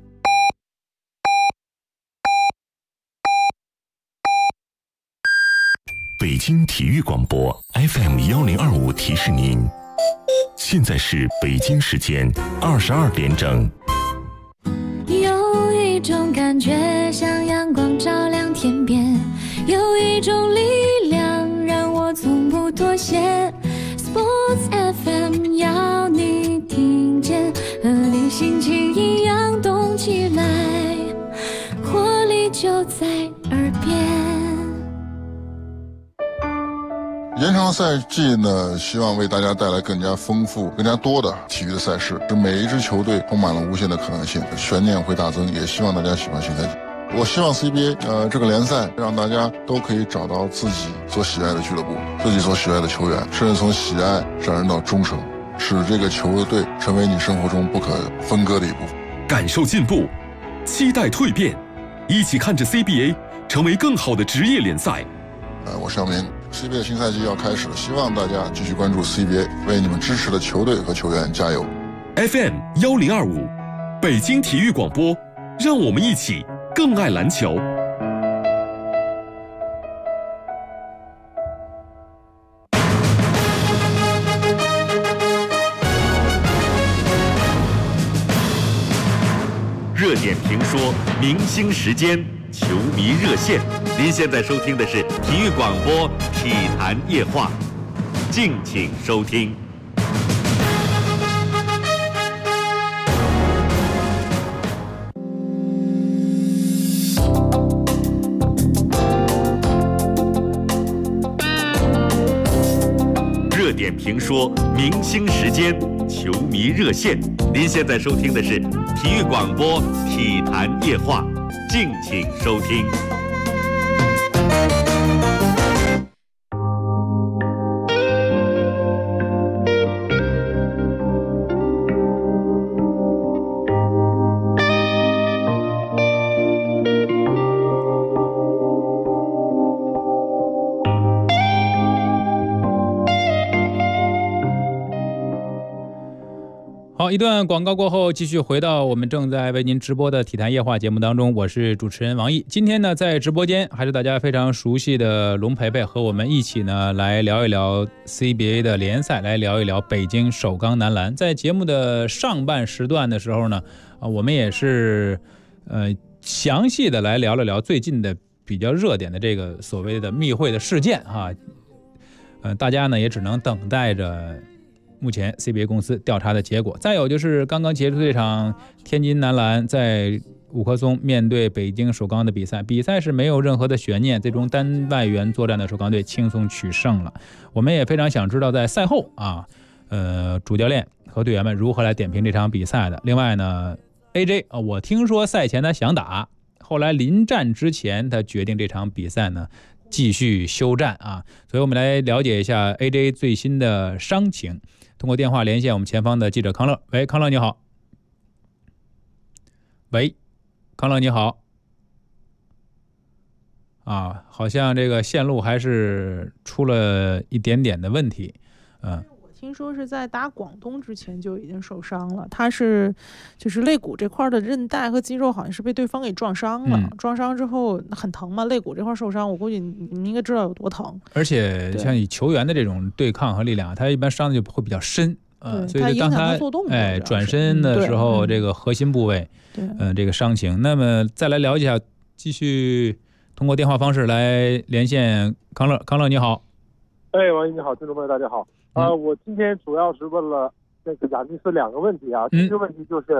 Speaker 6: 北京体育广播 FM1025提示您，现在是北京时间22点整。
Speaker 14: 有一种感觉像阳光照亮天边，有一种力量让我从不妥协。 Sports FM 要你听见，和你心情一样动起来，活力就在耳边。
Speaker 15: 延长赛季呢，希望为大家带来更加丰富、更加多的体育的赛事，使每一支球队充满了无限的可能性，悬念会大增。也希望大家喜欢新赛季。我希望 CBA 这个联赛让大家都可以找到自己所喜爱的俱乐部、自己所喜爱的球员，甚至从喜爱上升到忠诚，使这个球队成为你生活中不可分割的一部分。
Speaker 6: 感受进步，期待蜕变，一起看着 CBA 成为更好的职业联赛。
Speaker 15: 我是小明。CBA 的新赛季要开始了，希望大家继续关注 CBA， 为你们支持的球队和球员加油。
Speaker 6: FM1025，北京体育广播，让我们一起更爱篮球。
Speaker 1: 热点评说，明星时间，球迷热线。您现在收听的是体育广播体坛夜话，敬请收听。热点评说，明星时间，球迷热线。您现在收听的是体育广播体坛夜话，敬请收听。
Speaker 2: 好，一段广告过后，继续回到我们正在为您直播的体坛夜话节目当中，我是主持人王毅。今天呢，在直播间还是大家非常熟悉的龙培培和我们一起呢来聊一聊 CBA 的联赛，来聊一聊北京首钢男篮。在节目的上半时段的时候呢，我们也是详细的来聊了聊最近的比较热点的这个所谓的密会的事件啊，大家呢也只能等待着目前 CBA 公司调查的结果。再有就是刚刚结束这场天津男篮在五棵松面对北京首钢的比赛是没有任何的悬念，最终单外援作战的首钢队轻松取胜了。我们也非常想知道在赛后主教练和队员们如何来点评这场比赛的。另外呢 AJ 我听说赛前他想打，后来临战之前他决定这场比赛呢继续休战啊，所以我们来了解一下 AJ 最新的伤情。通过电话连线我们前方的记者康乐。喂，康乐你好。喂，康乐你好。 啊，好像这个线路还是出了一点点的问题。
Speaker 3: 我听说是在打广东之前就已经受伤了，他是就是肋骨这块的韧带和肌肉好像是被对方给撞伤了，撞伤之后很疼嘛，肋骨这块受伤，我估计你们应该知道有多疼。而
Speaker 2: 且像以球员的这种对抗和力量，他一般伤的就会比较深。所以当他转身的时候，这个核心部位，这个伤情。那么再来聊一下，继续通过电话方式来连线康乐。康乐你好。
Speaker 16: 王毅你好，听众朋友大家好。我今天主要是问了那个雅尼斯2个问题啊。第一个问题就是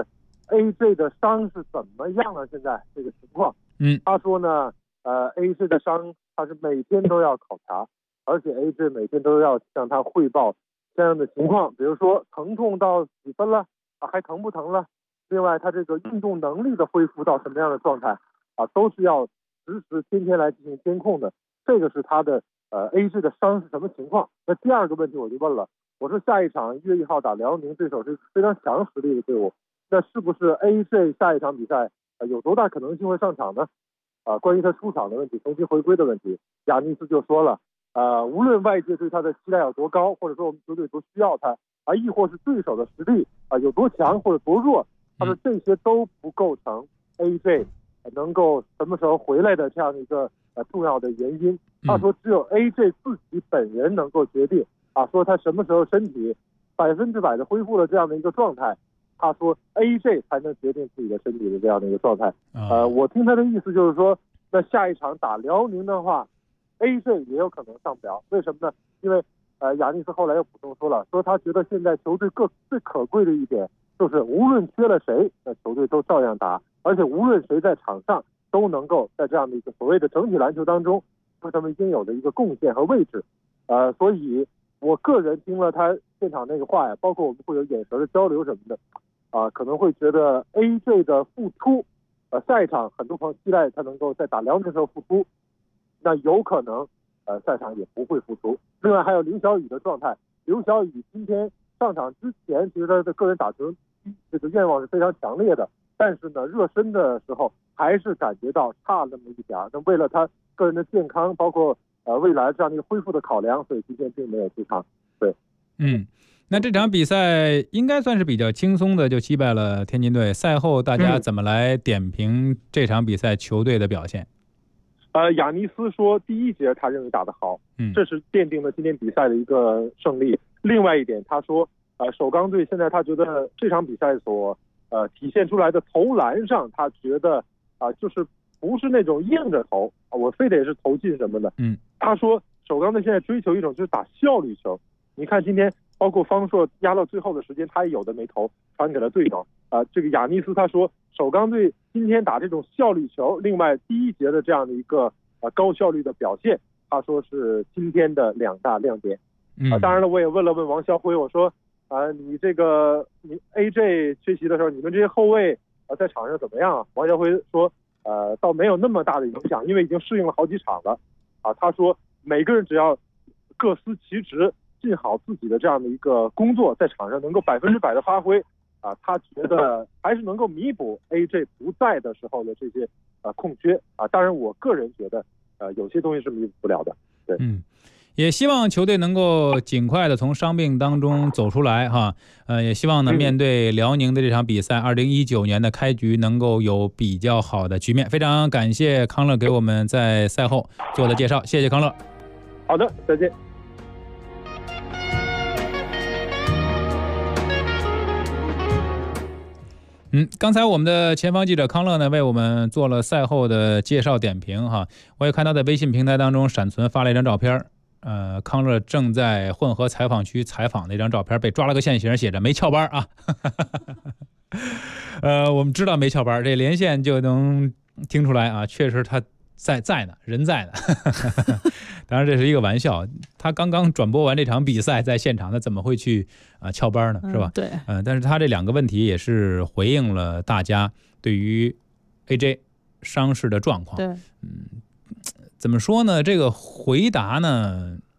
Speaker 16: AJ 的伤是怎么样了？现在这个情况，他说呢，AJ 的伤他是每天都要考察，而且 AJ 每天都要向他汇报这样的情况，比如说疼痛到几分了还疼不疼了，另外他这个运动能力的恢复到什么样的状态都是要实时天天来进行监控的。这个是他的AJ 的伤是什么情况。那第二个问题我就问了，我说下一场1月1号打辽宁，对手是非常强实力的队伍，那是不是 AJ 下一场比赛有多大可能性会上场呢？关于他出场的问题，重新回归的问题，雅尼斯就说了，无论外界对他的期待有多高，或者说我们球队多需要他亦或是对手的实力有多强或者多弱，他说这些都不构成 AJ 能够什么时候回来的这样的一个重要的原因。他说只有 AJ 自己本人能够决定说他什么时候身体100%的恢复了这样的一个状态，他说 AJ 才能决定自己的身体的这样的一个状态。我听他的意思就是说，那下一场打辽宁的话，AJ 也有可能上不了。为什么呢？因为雅尼斯后来又补充说了，说他觉得现在球队最可贵的一点就是无论缺了谁，那球队都照样打，而且无论谁在场上都能够在这样的一个所谓的整体篮球当中为他们应有的一个贡献和位置。所以我个人听了他现场那个话呀，包括我们会有眼神的交流什么的可能会觉得 AJ 的复出下一场很多朋友期待他能够在打辽宁的时候复出，那有可能下场也不会复出。另外还有刘晓宇的状态，刘晓宇今天上场之前其实他的个人打球这个愿望是非常强烈的，但是呢热身的时候还是感觉到差那么一点。那为了他个人的健康，包括未来这样的一个恢复的考量，所以今天并没有出场。对，
Speaker 2: 那这场比赛应该算是比较轻松的就击败了天津队。赛后大家怎么来点评这场比赛球队的表现？
Speaker 16: 雅尼斯说第一节他认为打得好，这是奠定了今天比赛的一个胜利。另外一点他说首钢队现在他觉得这场比赛所体现出来的投篮上，他觉得就是不是那种硬着投我非得是投进什么的。他说首钢队现在追求一种就是打效率球。你看今天包括方硕压到最后的时间他也有的没投，传给了队友。这个雅尼斯他说首钢队今天打这种效率球，另外第一节的这样的一个高效率的表现，他说是今天的2大亮点。当然了，我也问了问王霄辉，我说你 AJ 缺席的时候，你们这些后卫在场上怎么样？王霄辉说倒没有那么大的影响，因为已经适应了好几场了。他说每个人只要各司其职，尽好自己的这样的一个工作，在场上能够100%的发挥他觉得还是能够弥补 AJ 不在的时候的这些空缺当然我个人觉得有些东西是弥补不了的。对，
Speaker 2: 也希望球队能够尽快的从伤病当中走出来哈。也希望呢面对辽宁的这场比赛，2019年的开局能够有比较好的局面。非常感谢康乐给我们在赛后做的介绍，谢谢康乐。
Speaker 16: 好的，再见。
Speaker 2: 刚才我们的前方记者康乐呢为我们做了赛后的介绍点评哈。我也看到在微信平台当中闪存发了一张照片，康乐正在混合采访区采访的一张照片，被抓了个现行，写着没翘班啊。我们知道没翘班，这连线就能听出来啊，确实他在呢，人在呢。当然这是一个玩笑，他刚刚转播完这场比赛在现场，他怎么会去翘班呢？是吧？
Speaker 3: 对。
Speaker 2: 但是他这2个问题也是回应了大家对于 AJ 伤势的状况。
Speaker 3: 对。
Speaker 2: 怎么说呢？这个回答呢，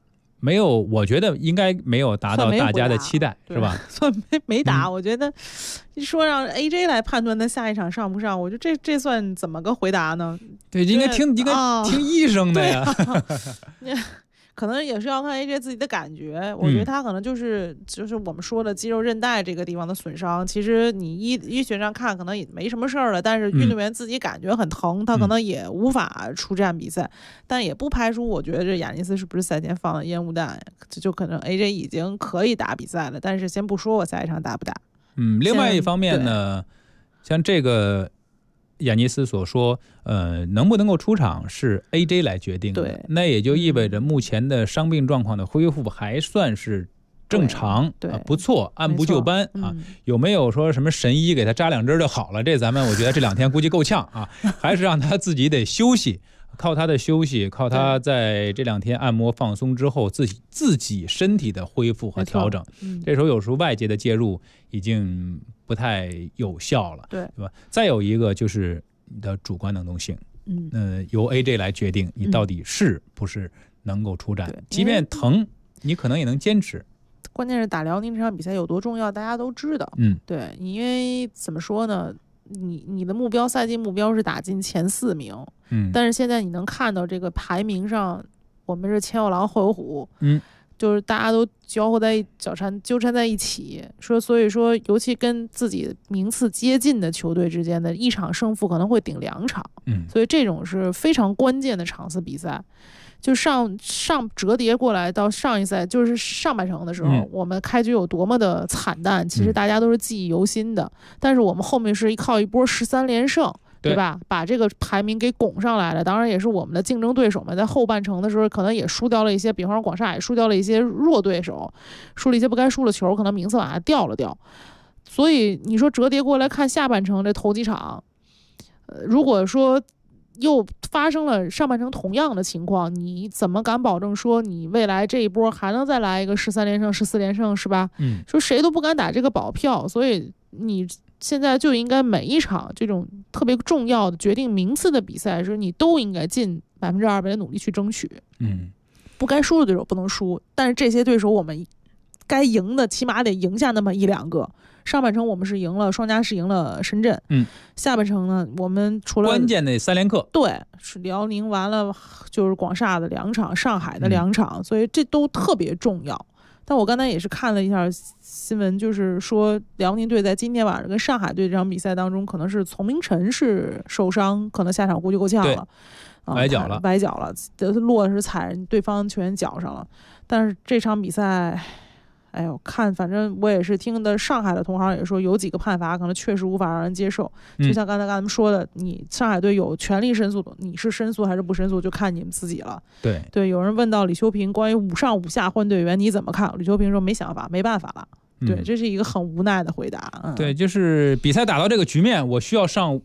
Speaker 2: 没有，我觉得应该没有达到大家的期待，是吧？
Speaker 3: 算没打，我觉得你说让 AJ 来判断他下一场上不上，我觉得这算怎么个回答呢？
Speaker 2: 对，应该听医生的呀。
Speaker 3: 可能也是要看 AJ 自己的感觉，我觉得他可能就是我们说的肌肉韧带这个地方的损伤，其实你医学上看可能也没什么事儿了，但是运动员自己感觉很疼，他可能也无法出战比赛，但也不排除我觉得这亚尼斯是不是赛前放了烟雾弹，就可能 AJ 已经可以打比赛了，但是先不说我下一场打不打。
Speaker 2: 另外一方面呢，像这个亚尼斯所说，能不能够出场是 AJ 来决定的。对，那也就意味着目前的伤病状况的恢复还算是正常，对，不错，按部就班啊。有没有说什么神医给他扎2针就好了？这咱们我觉得这2天估计够呛啊，还是让他自己得休息。靠他的休息，靠他在这2天按摩放松之后，自己身体的恢复和调整。这时候有时候外界的介入已经不太有效了，对吧？再有一个就是你的主观能动性，由 AJ 来决定你到底是不是能够出战，即便疼，你可能也能坚持。
Speaker 3: 关键是打辽宁这场比赛有多重要，大家都知道。对，因为怎么说呢？你的目标赛季目标是打进前4名，但是现在你能看到这个排名上，我们是前有狼后有虎，就是大家都纠缠在一起，所以说尤其跟自己名次接近的球队之间的一场胜负可能会顶2场，所以这种是非常关键的场次比赛。就上折叠过来到上一赛，就是上半程的时候，我们开局有多么的惨淡，其实大家都是记忆犹新的。但是我们后面是靠一波13连胜，对吧？把这个排名给拱上来了。当然也是我们的竞争对手们在后半程的时候，可能也输掉了一些，比方说广厦也输掉了一些弱对手，输了一些不该输的球，可能名次往下掉了掉。所以你说折叠过来看下半程这头几场，如果说又发生了上半程同样的情况，你怎么敢保证说你未来这一波还能再来一个13连胜、14连胜，是吧？说谁都不敢打这个保票，所以你现在就应该每一场这种特别重要的决定名次的比赛时，你都应该尽200%的努力去争取。不该输的对手不能输，但是这些对手我们该赢的起码得赢下那么1-2个。上半程我们是赢了双加是赢了深圳，下半程呢，我们除了
Speaker 2: 关键的3连客，
Speaker 3: 对，是辽宁完了就是广厦的2场，上海的2场，所以这都特别重要。但我刚才也是看了一下新闻，就是说辽宁队在今天晚上跟上海队这场比赛当中，可能是丛明晨是受伤，可能下场估计够呛了，崴脚了，落是踩对方球员脚上了。但是这场比赛，哎呦，反正我也是听的上海的同行也说，有几个判罚可能确实无法让人接受。就像刚才咱们说的，你上海队有权利申诉，你是申诉还是不申诉，就看你们自己了。对，有人问到李秋平关于5上5下换队员你怎么看？李秋平说没想法，没办法了。对，这是一个很无奈的回答。
Speaker 2: 对，就是比赛打到这个局面，我需要上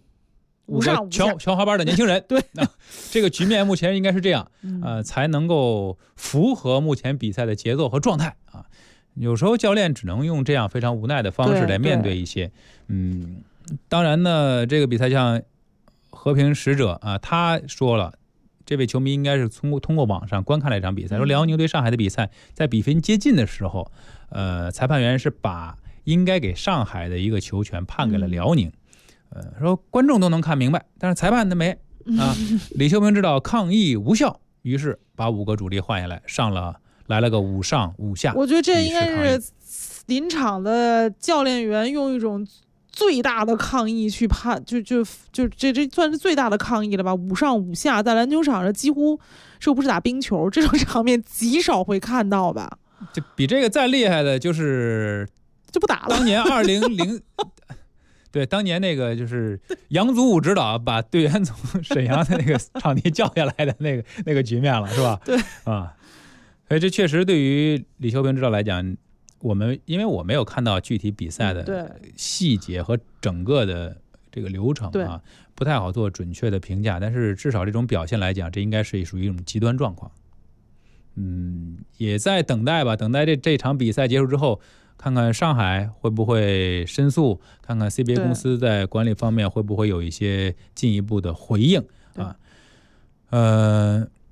Speaker 2: 5个全华班的年轻人。对，这个局面目前应该是这样，才能够符合目前比赛的节奏和状态啊。有时候教练只能用这样非常无奈的方式来面对一些，当然呢，这个比赛像和平使者啊，他说了，这位球迷应该是通过网上观看了一场比赛，说辽宁对上海的比赛在比分接近的时候，裁判员是把应该给上海的一个球权判给了辽宁，说观众都能看明白，但是裁判他没啊。李秋平知道抗议无效，于是把5个主力换下来，来了个5上5下。
Speaker 3: 我觉得这应该是临场的教练员用一种最大的抗议去判，就这算是最大的抗议了吧？5上5下，在篮球场上几乎是不是打冰球这种场面极少会看到吧？
Speaker 2: 就比这个再厉害的就
Speaker 3: 不打了。
Speaker 2: 当年2000。对，当年那个就是杨祖武指导把队员从沈阳的那个场地叫下来的那个局面了，是吧？
Speaker 3: 对
Speaker 2: 啊。所以这确实对于李秋平指导来讲，因为我没有看到具体比赛的细节和整个的这个流程啊，不太好做准确的评价。但是至少这种表现来讲，这应该是属于一种极端状况。也在等待吧，等待这场比赛结束之后，看看上海会不会申诉，看看 CBA 公司在管理方面会不会有一些进一步的回应啊。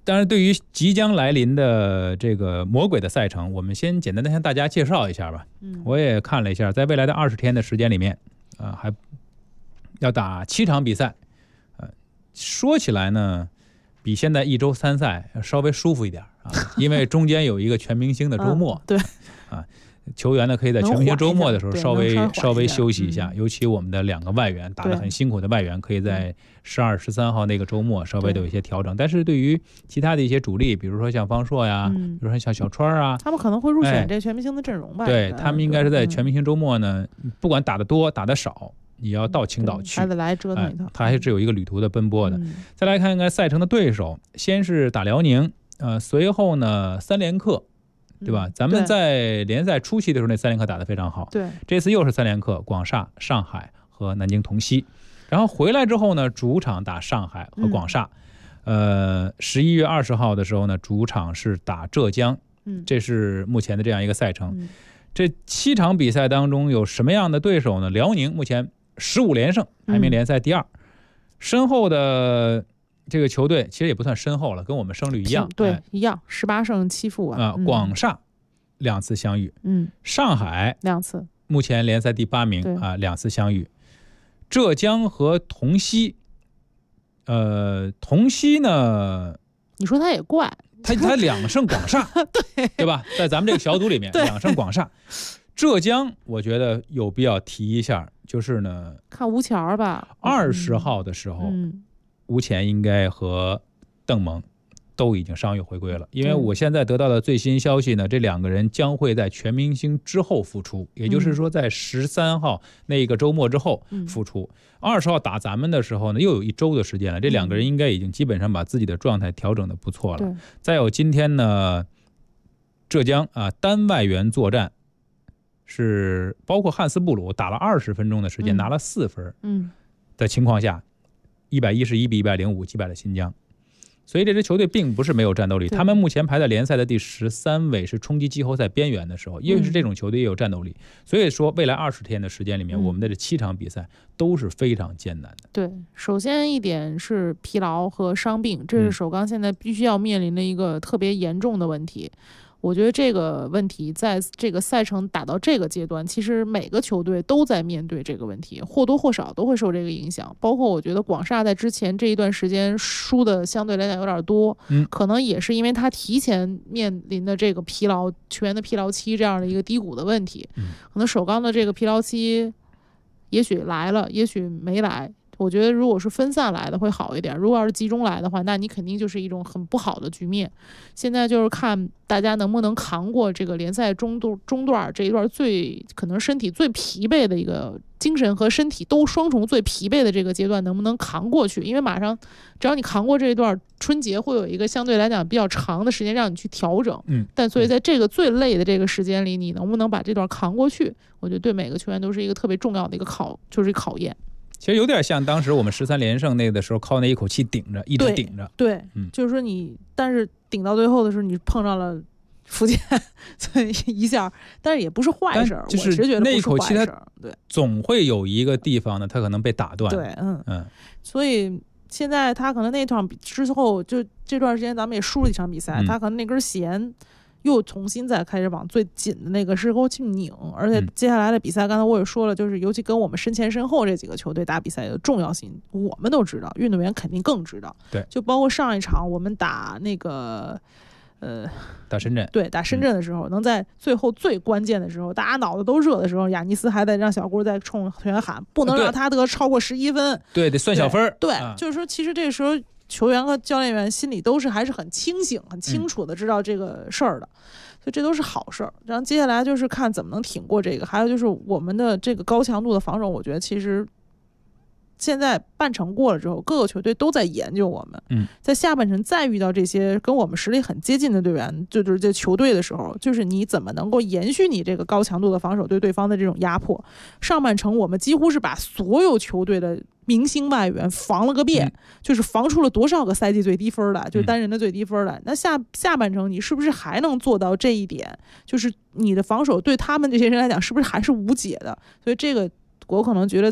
Speaker 2: 当然，对于即将来临的这个魔鬼的赛程，我们先简单的向大家介绍一下吧。我也看了一下，在未来的20天的时间里面，还要打7场比赛。说起来呢，比现在1周3赛稍微舒服一点啊，因为中间有一个全明星的周末。
Speaker 3: 对
Speaker 2: 啊。球员呢可以在全明星周末的时候稍微休息一下，尤其我们的2个外援打得很辛苦的外援，可以在12、13号那个周末稍微的有一些调整。但是对于其他的一些主力，比如说像方硕呀，比如说像小川啊，
Speaker 3: 他们可能会入选这全明星的阵容吧？
Speaker 2: 对，他们应该是在全明星周末呢，不管打得多打得少，你要到青岛去，
Speaker 3: 还得来折腾一趟。
Speaker 2: 他还是有一个旅途的奔波的。再来看看赛程的对手，先是打辽宁，随后呢3连客。对吧？咱们在联赛初期的时候，那3连客打得非常好。
Speaker 3: 对，
Speaker 2: 这次又是3连客，广厦、上海和南京同曦。然后回来之后呢，主场打上海和广厦。11月20号的时候呢，主场是打浙江。这是目前的这样一个赛程。这7场比赛当中有什么样的对手呢？辽宁目前15连胜，排名联赛第2。身后的这个球队其实也不算深厚了，跟我们胜率一样，
Speaker 3: 对，一样，18胜7负啊。
Speaker 2: 广厦2次相遇，上海
Speaker 3: 2次，
Speaker 2: 目前联赛第8名啊，2次相遇。浙江和同曦，同曦呢，
Speaker 3: 你说他也怪，
Speaker 2: 他2胜广厦，对吧？在咱们这个小组里面，2胜广厦。浙江我觉得有必要提一下，就是呢，
Speaker 3: 看吴前吧
Speaker 2: ，20号的时候。吴前应该和邓蒙都已经伤愈回归了，因为我现在得到的最新消息呢，这2个人将会在全明星之后复出，也就是说在13号那个周末之后复出。20号打咱们的时候呢，又有1周的时间了，这2个人应该已经基本上把自己的状态调整的不错了。再有今天呢，浙江单外援作战，是包括汉斯布鲁打了20分钟的时间，拿了4分的情况下。111比105击败了新疆，所以这支球队并不是没有战斗力。他们目前排在联赛的第13位，是冲击季后赛边缘的时候，因为是这种球队也有战斗力。所以说，未来20天的时间里面，我们的这7场比赛都是非常艰难的。
Speaker 3: 对，首先一点是疲劳和伤病，这是首钢现在必须要面临的一个特别严重的问题。我觉得这个问题在这个赛程打到这个阶段，其实每个球队都在面对这个问题，或多或少都会受这个影响。包括我觉得广厦在之前这一段时间输的相对来讲有点多，可能也是因为他提前面临的这个疲劳球员的疲劳期这样的一个低谷的问题。可能首钢的这个疲劳期也许来了，也许没来。我觉得如果是分散来的会好一点，如果要是集中来的话，那你肯定就是一种很不好的局面。现在就是看大家能不能扛过这个联赛中段这一段最可能身体最疲惫的一个精神和身体都双重最疲惫的这个阶段，能不能扛过去？因为马上只要你扛过这一段，春节会有一个相对来讲比较长的时间让你去调整。但所以在这个最累的这个时间里，你能不能把这段扛过去？我觉得对每个球员都是一个特别重要的一个考验。
Speaker 2: 其实有点像当时我们13连胜那个的时候，靠那一口气顶着，一直顶着。
Speaker 3: 对，就是说你，但是顶到最后的时候，你碰上了福建，所以一下，但是也不是坏事。
Speaker 2: 就是
Speaker 3: 我是觉得
Speaker 2: 那一口气，它
Speaker 3: 对
Speaker 2: 总会有一个地方呢，它可能被打断。
Speaker 3: 对，所以现在他可能那场之后，就这段时间咱们也输了一场比赛，他可能那根弦。又重新再开始往最紧的那个时候去拧，而且接下来的比赛，刚才我也说了，就是尤其跟我们身前身后这几个球队打比赛的重要性，我们都知道，运动员肯定更知道。
Speaker 2: 对，
Speaker 3: 就包括上一场我们打那个
Speaker 2: 打深圳，
Speaker 3: 对，打深圳的时候，能在最后最关键的时候，大家脑子都热的时候，亚尼斯还在让小郭在冲球员喊，不能让他得超过11分，
Speaker 2: 对，得算小分。
Speaker 3: 对，就是说，其实这个时候。球员和教练员心里都是还是很清醒、很清楚的知道这个事儿的，所以这都是好事儿。然后接下来就是看怎么能挺过这个，还有就是我们的这个高强度的防守，我觉得其实现在半程过了之后，各个球队都在研究我们。在下半程再遇到这些跟我们实力很接近的队员，就是这球队的时候，就是你怎么能够延续你这个高强度的防守对对方的这种压迫。上半程我们几乎是把所有球队的明星外援防了个遍，就是防出了多少个赛季最低分来，就是单人的最低分来。那下半程你是不是还能做到这一点？就是你的防守对他们这些人来讲，是不是还是无解的？所以这个我可能觉得在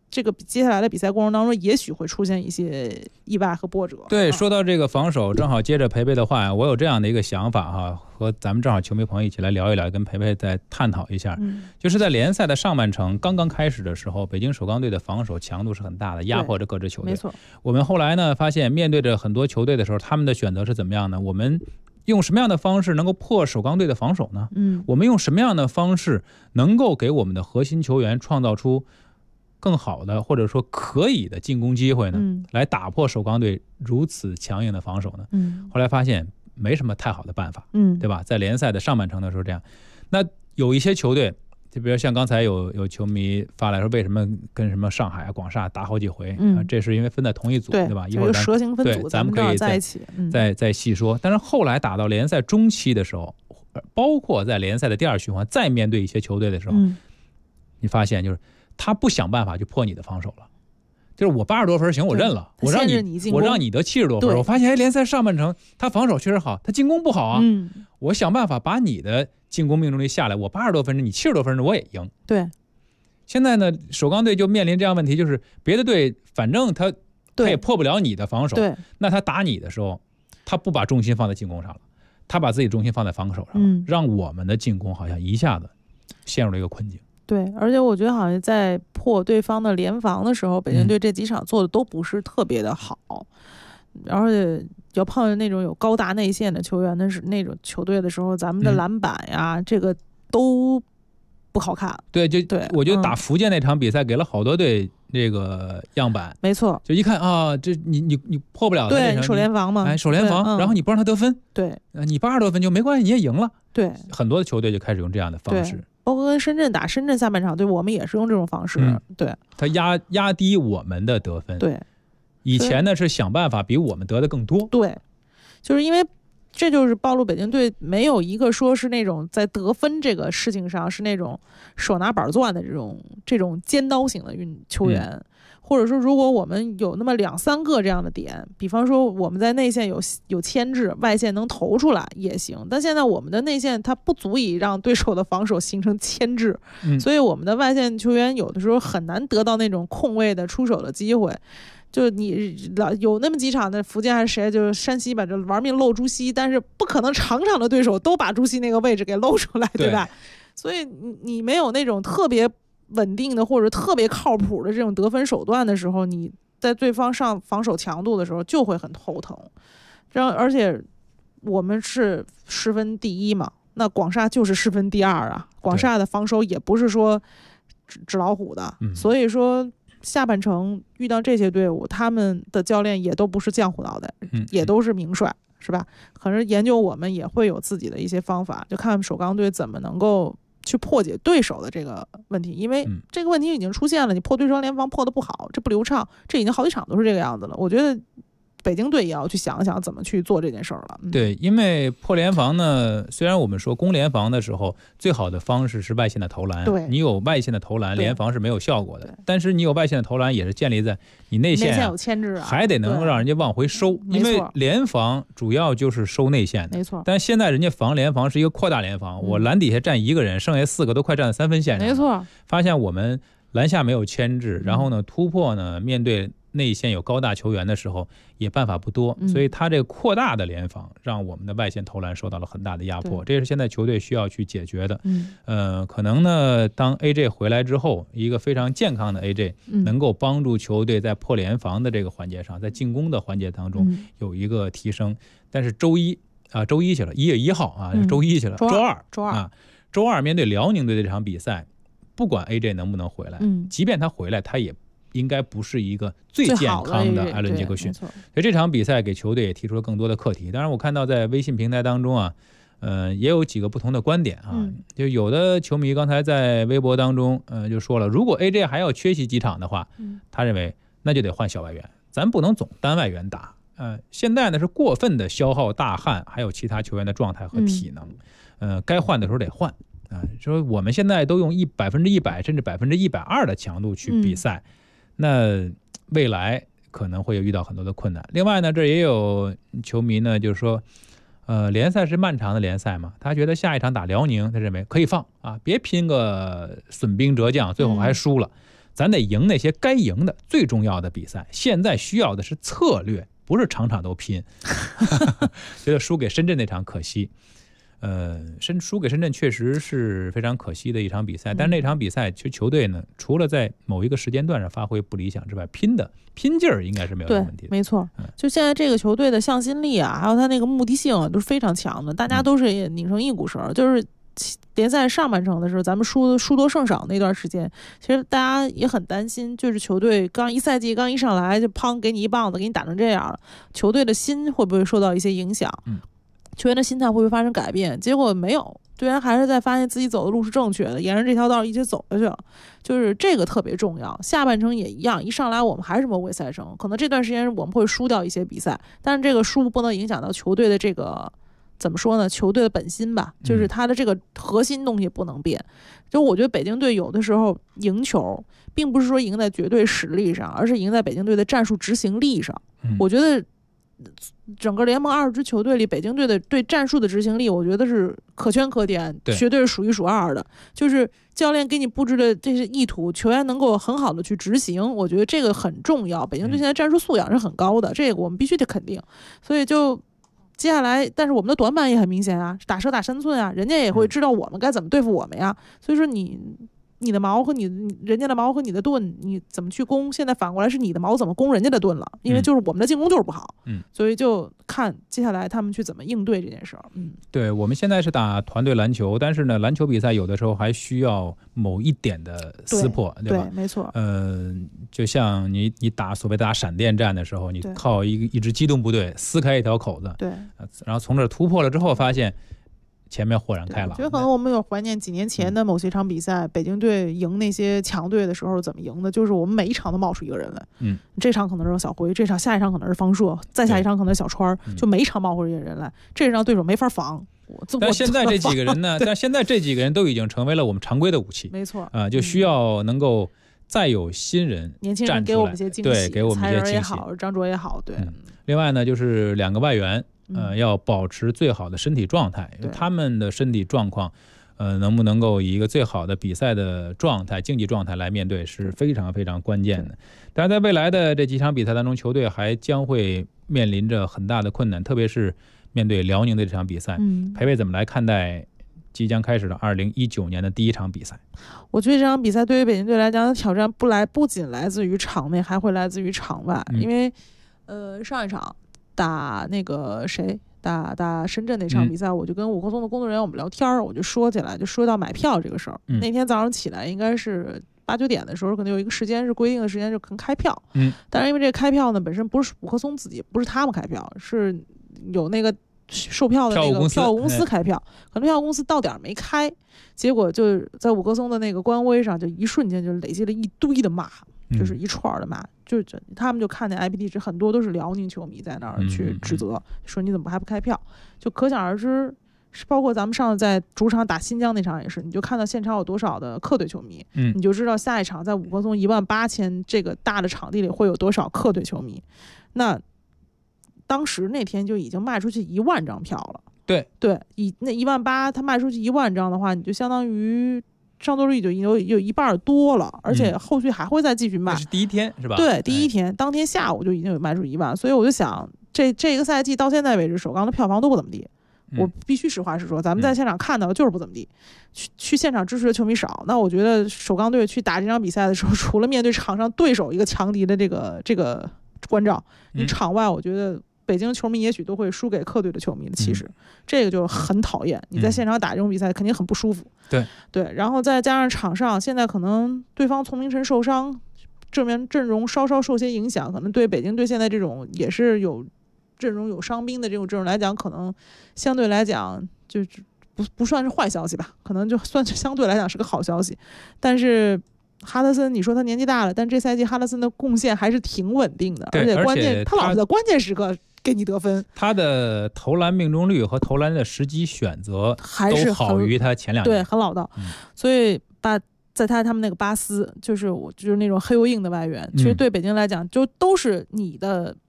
Speaker 3: 这个接下来的比赛过程当中，也许会出现一些意外和波折。
Speaker 2: 对，说到这个防守，正好接着培培的话，我有这样的一个想法哈，和咱们正好球迷朋友一起来聊一聊，跟培培再探讨一下。就是在联赛的上半程刚刚开始的时候，北京首钢队的防守强度是很大的，压迫着各支球队。
Speaker 3: 没错。
Speaker 2: 我们后来呢发现，面对着很多球队的时候，他们的选择是怎么样呢？我们用什么样的方式能够破首钢队的防守呢？我们用什么样的方式能够给我们的核心球员创造出更好的或者说可以的进攻机会呢？来打破首钢队如此强硬的防守呢？后来发现没什么太好的办法，对吧？在联赛的上半程的时候这样，那有一些球队，就比如像刚才有球迷发来说，为什么跟什么上海、广厦打好几回？这是因为分在同一组，对吧？一会儿
Speaker 3: 蛇形分组，
Speaker 2: 咱们可以
Speaker 3: 在一起
Speaker 2: 再细说。但是后来打到联赛中期的时候，包括在联赛的第二循环，再面对一些球队的时候，你发现就是他不想办法去破你的防守了。就是我80多分行，我认了，我让你得70多分。我发现联赛上半程他防守确实好，他进攻不好啊。我想办法把你的进攻命中率下来，我80多分，你70多分我也赢。
Speaker 3: 对。
Speaker 2: 现在呢，首钢队就面临这样问题，就是别的队反正他也破不了你的防守，那他打你的时候，他不把重心放在进攻上了，他把自己重心放在防守上了，让我们的进攻好像一下子陷入了一个困境。
Speaker 3: 对，而且我觉得好像在破对方的联防的时候，北京队这几场做的都不是特别的好，而且要碰见那种有高大内线的球员的那种球队的时候，咱们的篮板呀，这个都不好看。
Speaker 2: 对，我觉得打福建那场比赛给了好多队这个样板，
Speaker 3: 没错，
Speaker 2: 就一看啊，这你破不了的，
Speaker 3: 对，你守联防嘛，
Speaker 2: 守联防，然后你不让他得分，
Speaker 3: 对，
Speaker 2: 你80多分就没关系，你也赢了，
Speaker 3: 对，
Speaker 2: 很多的球队就开始用这样的方式。
Speaker 3: 包括跟深圳打深圳下半场，对，我们也是用这种方式，对，
Speaker 2: 他压低我们的得分，
Speaker 3: 对，
Speaker 2: 以前呢是想办法比我们得的更多，
Speaker 3: 对，就是因为这就是暴露北京队没有一个说是那种在得分这个事情上是那种手拿板钻的这种尖刀型的球员。或者说如果我们有那么2、3个这样的点，比方说我们在内线有牵制，外线能投出来也行，但现在我们的内线它不足以让对手的防守形成牵制，所以我们的外线球员有的时候很难得到那种空位的出手的机会。就你有那么几场的福建还是谁，就是山西吧，就玩命露朱熹，但是不可能场场的对手都把朱熹那个位置给露出来，对吧？所以你没有那种特别稳定的或者特别靠谱的这种得分手段的时候，你在对方上防守强度的时候就会很头疼。而且我们是失分第1嘛，那广厦就是失分第2啊。广厦的防守也不是说纸老虎的，所以说下半程遇到这些队伍，他们的教练也都不是浆糊脑袋，也都是名帅，是吧？可是研究我们也会有自己的一些方法，就看首钢队怎么能够去破解对手的这个问题，因为这个问题已经出现了，你破对方联防破得不好，这不流畅，这已经好几场都是这个样子了。我觉得北京队也要去想想怎么去做这件事儿了。
Speaker 2: 对，因为破联防呢，虽然我们说攻联防的时候，最好的方式是外线的投篮，
Speaker 3: 对，
Speaker 2: 你有外线的投篮，联防是没有效果的。但是你有外线的投篮，也是建立在你内线
Speaker 3: 有牵制啊，
Speaker 2: 还得能让人家往回收，因为联防主要就是收内线的，
Speaker 3: 没错。
Speaker 2: 但现在人家防联防是一个扩大联防，我篮底下站1个人，剩下4个都快站在3分线上，
Speaker 3: 没错。
Speaker 2: 发现我们篮下没有牵制，然后呢突破呢，面对内线有高大球员的时候也办法不多，所以他这个扩大的联防让我们的外线投篮受到了很大的压迫，这是现在球队需要去解决的。可能呢当 AJ 回来之后，一个非常健康的 AJ 能够帮助球队在破联防的这个环节上，在进攻的环节当中有一个提升。但是周一去了，1月1号啊，周一去了，周二面对辽宁队的这场比赛，不管 AJ 能不能回来，即便他回来，他也应该不是一个最健康的艾伦杰克逊，所以这场比赛给球队也提出了更多的课题。当然我看到在微信平台当中啊，也有几个不同的观点啊，就有的球迷刚才在微博当中就说了，如果 AJ 还要缺席几场的话，他认为那就得换小外援，咱不能总单外援打。现在呢是过分的消耗大汉还有其他球员的状态和体能，该换的时候得换说我们现在都用100%甚至120%的强度去比赛，那未来可能会遇到很多的困难。另外呢，这也有球迷呢就是说联赛是漫长的联赛嘛，他觉得下一场打辽宁，他认为可以放啊，别拼个损兵折将最后还输了， 咱得赢那些该赢的最重要的比赛。现在需要的是策略，不是场场都拼。觉得输给深圳那场可惜。输给深圳确实是非常可惜的一场比赛，但是那场比赛其实球队呢，除了在某一个时间段上发挥不理想之外，拼劲儿应该是没有问题的。
Speaker 3: 对，没错。就现在这个球队的向心力啊，还有他那个目的性啊，都是非常强的，大家都是拧成一股绳。就是联赛上半程的时候，咱们输多胜少那段时间，其实大家也很担心，就是球队一赛季刚一上来就砰给你一棒子，给你打成这样了，球队的心会不会受到一些影响？球员的心态会不会发生改变？结果没有，队员还是在发现自己走的路是正确的，沿着这条道一起走下去了，就是这个特别重要。下半程也一样，一上来我们还是魔鬼赛程，可能这段时间我们会输掉一些比赛，但是这个输不能影响到球队的这个怎么说呢？球队的本心吧，就是他的这个核心东西不能变。就我觉得北京队有的时候赢球，并不是说赢在绝对实力上，而是赢在北京队的战术执行力上。我觉得整个联盟20支球队里，北京队的对战术的执行力，我觉得是可圈可点，绝对是数一数二的。就是教练给你布置的这些意图，球员能够很好的去执行，我觉得这个很重要。北京队现在战术素养是很高的，这个我们必须得肯定。所以就接下来，但是我们的短板也很明显啊，打蛇打3寸啊，人家也会知道我们该怎么对付我们呀。所以说你的矛和人家的矛和你的盾，你怎么去攻？现在反过来是你的矛怎么攻人家的盾了？因为就是我们的进攻就是不好，所以就看接下来他们去怎么应对这件事儿。
Speaker 2: 对，我们现在是打团队篮球，但是呢，篮球比赛有的时候还需要某一点的撕破，对吧？
Speaker 3: 对，没错。
Speaker 2: 就像你打所谓的打闪电战的时候，你靠一支机动部队撕开一条口子，
Speaker 3: 对，
Speaker 2: 然后从这突破了之后，发现前面豁然开朗。
Speaker 3: 我觉得可能我们有怀念几年前的某些场比赛，北京队赢那些强队的时候怎么赢的，就是我们每一场都冒出一个人来。这场可能是小辉，这场下一场可能是方硕，再下一场可能是小川，就每一场冒出一个人来，这让对手没法防。
Speaker 2: 但现在这几个人呢？但现在这几个人都已经成为了我们常规的武器。
Speaker 3: 没错
Speaker 2: 就需要能够再有新人、
Speaker 3: 年轻人给我们一些惊喜，
Speaker 2: 对，给我们一些惊喜
Speaker 3: 也好，张卓也好，对。
Speaker 2: 另外呢，就是2个外援。要保持最好的身体状态，他们的身体状况，能不能够以一个最好的比赛的状态、竞技状态来面对，是非常非常关键的。但是在未来的这几场比赛当中，球队还将会面临着很大的困难，特别是面对辽宁的这场比赛。裴伟怎么来看待即将开始的2019年的第一场比赛？
Speaker 3: 我觉得这场比赛对于北京队来讲，挑战不仅来自于场内，还会来自于场外，因为上一场打那个打深圳那场比赛，我就跟五棵松的工作人员我们聊天，我就说起来，就说到买票这个事儿。那天早上起来应该是8、9点的时候，可能有一个时间是规定的时间，就可能开票。但是因为这个开票呢，本身不是五棵松自己，不是他们开票，是有那个售票的那个票务公司开票，可能票务公司到点没开，结果就在五棵松的那个官微上，就一瞬间就累积了一堆的骂。就是一串的骂，就他们就看见 IP 地址很多都是辽宁球迷在那儿去指责，说你怎么还不开票？就可想而知，包括咱们上次在主场打新疆那场也是，你就看到现场有多少的客队球迷，你就知道下一场在五棵松18000这个大的场地里会有多少客队球迷。那当时那天就已经卖出去1万张票了。
Speaker 2: 对，
Speaker 3: 那18000他卖出去1万张的话，你就相当于上座率就有一半多了，而且后续还会再继续卖。
Speaker 2: 这是第一天是吧？
Speaker 3: 对，第一天当天下午就已经有卖出1万，所以我就想，这个赛季到现在为止，首钢的票房都不怎么地。我必须实话实说，咱们在现场看到的就是不怎么地。去现场支持的球迷少，那我觉得首钢队去打这场比赛的时候，除了面对场上对手一个强敌的这个关照，你场外我觉得北京球迷也许都会输给客队的球迷的气势，这个就很讨厌。你在现场打这种比赛肯定很不舒服。对，然后再加上场上现在可能对方丛明晨受伤，正面阵容稍稍受些影响，可能对北京队现在这种也是有阵容有伤兵的这种阵容来讲，可能相对来讲就不算是坏消息吧，可能就算是相对来讲是个好消息。但是哈德森，你说他年纪大了，但这赛季哈德森的贡献还是挺稳定的，而且关键他老是在关键时刻给你得分，
Speaker 2: 他的投篮命中率和投篮的时机选择都好于他前2年，
Speaker 3: 对，很老道。所以在他们那个巴斯，就是那种黑又硬的外援，其实对北京来讲，就都是你的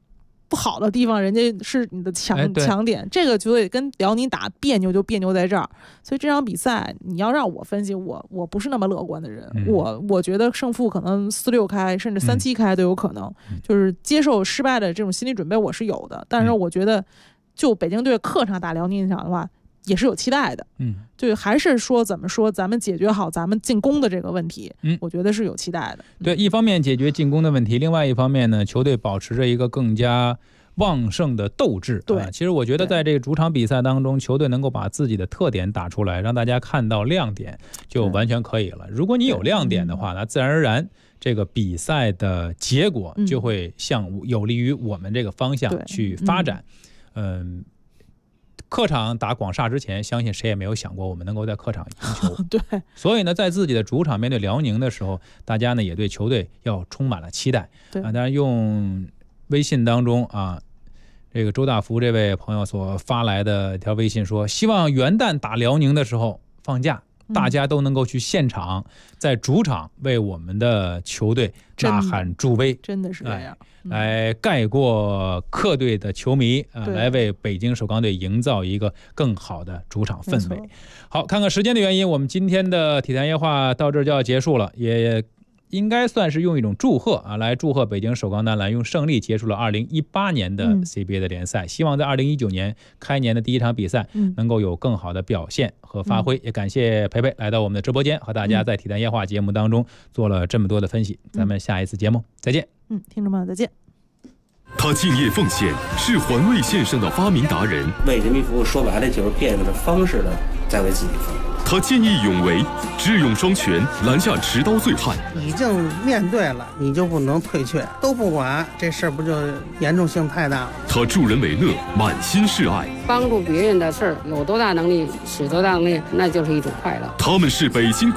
Speaker 3: 不好的地方，人家是你的强点，这个就得跟辽宁打别扭就别扭在这儿。所以这场比赛你要让我分析，我不是那么乐观的人，我觉得胜负可能4-6开，甚至3-7开都有可能，就是接受失败的这种心理准备我是有的，但是我觉得就北京队客场打辽宁那场的话也是有期待的，就还是说怎么说，咱们解决好咱们进攻的这个问题，我觉得是有期待的。
Speaker 2: 对，一方面解决进攻的问题，另外一方面呢，球队保持着一个更加旺盛的斗志。
Speaker 3: 对，
Speaker 2: 其实我觉得在这个主场比赛当中，球队能够把自己的特点打出来，让大家看到亮点，就完全可以了。如果你有亮点的话，那自然而然这个比赛的结果就会向有利于我们这个方向去发展。客场打广厦之前，相信谁也没有想过我们能够在客场赢球。
Speaker 3: 对，
Speaker 2: 所以呢，在自己的主场面对辽宁的时候，大家呢也对球队要充满了期待。
Speaker 3: 对
Speaker 2: 当然用微信当中啊，这个周大福这位朋友所发来的一条微信说，希望元旦打辽宁的时候放假，大家都能够去现场，在主场为我们的球队呐喊助威，
Speaker 3: 真的是这样，
Speaker 2: 来盖过客队的球迷来为北京首钢队营造一个更好的主场氛围。好，看看时间的原因，我们今天的体坛夜话到这儿就要结束了，也应该算是用一种祝贺来祝贺北京首钢男篮用胜利结束了2018年的 CBA 的联赛，希望在2019年开年的第一场比赛能够有更好的表现和发挥。也感谢培培来到我们的直播间，和大家在体坛夜话节目当中做了这么多的分析。咱们下一次节目再见。
Speaker 3: 听众朋友再见。
Speaker 6: 他敬业奉献，是环卫线上的发明达人，
Speaker 17: 为人民服务说白了就是变着方式的在为自己服务。
Speaker 6: 他见义勇为，智勇双全，拦下持刀醉汉。
Speaker 7: 已经面对了，你就不能退却，都不管，这事儿不就严重性太大了？
Speaker 6: 他助人为乐，满心是爱，
Speaker 8: 帮助别人的事儿有多大能力使多大能力，那就是一种快乐。
Speaker 6: 他们是北京